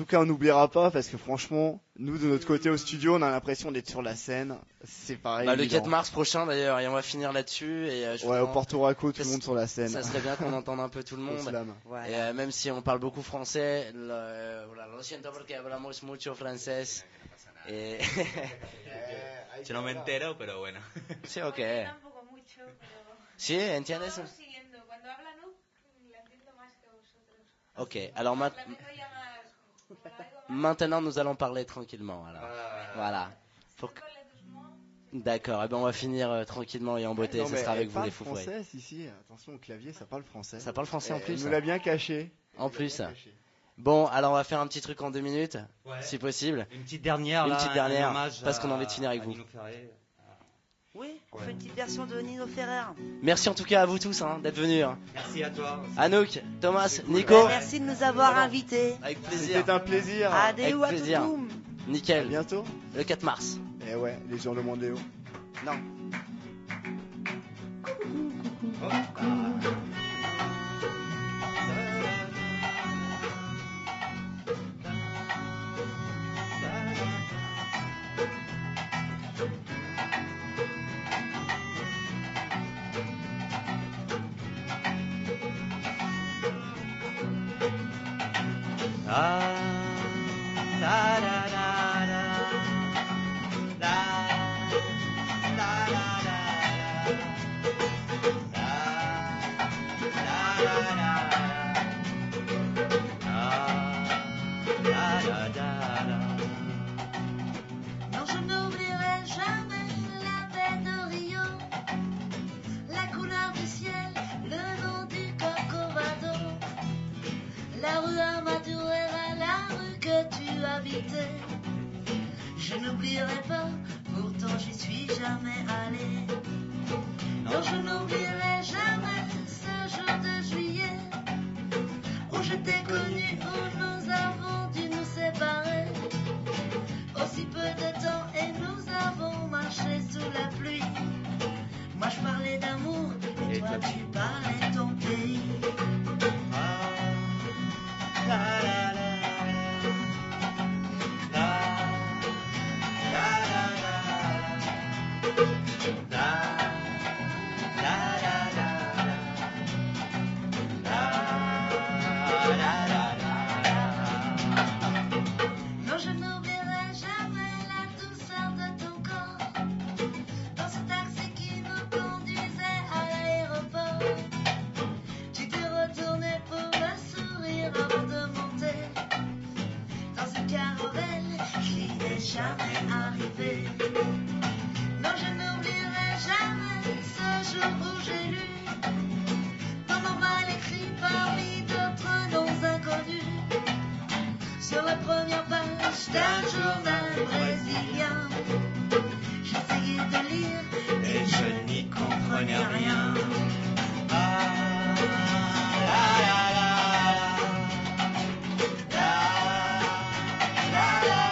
tout cas, on n'oubliera pas parce que franchement, nous de notre côté au studio, on a l'impression d'être sur la scène. C'est pareil. Bah, le évident. quatre mars prochain d'ailleurs, et on va finir là-dessus. Et, euh, je Ouais, vous au en- Porto Rico, tout le ça- monde sur la scène. Ça serait bien qu'on entende un peu tout le Au monde. slam. Voilà. Et euh, même si on parle beaucoup français, le, euh, voilà, lo siento porque hablamos mucho francés. Et Yo no me entero, pero bueno. sí, ok. Tampoco mucho, pero... Sí, ¿entiendes? Vamos siguiendo. Cuando habla Nuc, la entiendo más que vosotros. Ok, alors ma- La meto ya más... como la oigo más. maintenant nous allons parler tranquillement. Alors. Voilà. Pour que- D'accord, et ben on va finir euh, tranquillement et en beauté, Non, ce mais sera avec elle vous parle les fous fouets. français, si, si, attention au clavier, ça parle français. Ça parle français en Elle- plus, Elle ça. nous l'a bien caché. En Elle l'a plus. bien caché. Bon, alors on va faire un petit truc en deux minutes, Ouais. si possible. Une petite dernière, Une là, petite un dernière, hommage parce qu'on a à- envie de finir avec à vous. Nino Ferrer. Oui, on fait une petite version de Nino Ferrer. Merci en tout cas à vous tous hein, d'être venus. hein. Merci à toi. Anouk, Thomas, cool. Nico, Ouais, merci de nous avoir invités. avec plaisir. C'était un plaisir. Adeu Avec à plaisir. toutoum. À Nickel, bientôt. le quatre mars. Et ouais, les gens le Mondéo. Non. Ah, da, da, da, da. Da, da, da, da, da. Da, da, da, da. Da, da, da, da. Non, je n'oublierai jamais la baie de Rio, la couleur du ciel, le nom du Corcovado, la rue Amadouera, la rue que tu habitais. Je n'oublierai pas, pourtant j'y suis jamais allé. Non, je n'oublierai jamais ce jour de juillet où je t'ai connu, où nous avons dû nous séparer. Aussi peu de temps et nous avons marché sous la pluie. Moi je parlais d'amour et toi tu parlais de ton pays. Da, da, da, da. Da, da, da, da. Da, da, da, da, da. Da, da, da, da. Non, je n'oublierai jamais la douceur de ton corps dans ce taxi qui nous conduisait à l'aéroport. Tu t'es retourné pour me sourire avant de monter dans une caravelle qui n'est jamais arrivée. Non, je n'oublierai jamais ce jour où j'ai lu ton nom mal écrit parmi d'autres noms inconnus sur la première page d'un journal brésilien. J'essayais de lire Et je n'y comprenais rien. Ah, la, la, la, la. La, la, la,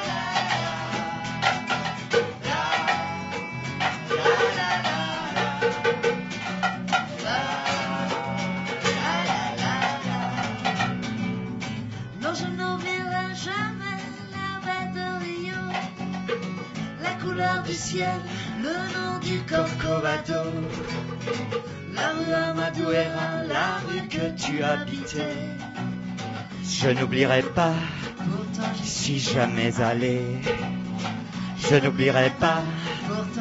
la. La, la, la, la. Non, je n'oublierai jamais la baie de Rio, la couleur du ciel, le nom du Corcovado, la rue Amadouera, la rue que tu habitais. Je n'oublierai pas, Pourtant j'y si jamais allé. Je n'oublierai pas, pourtant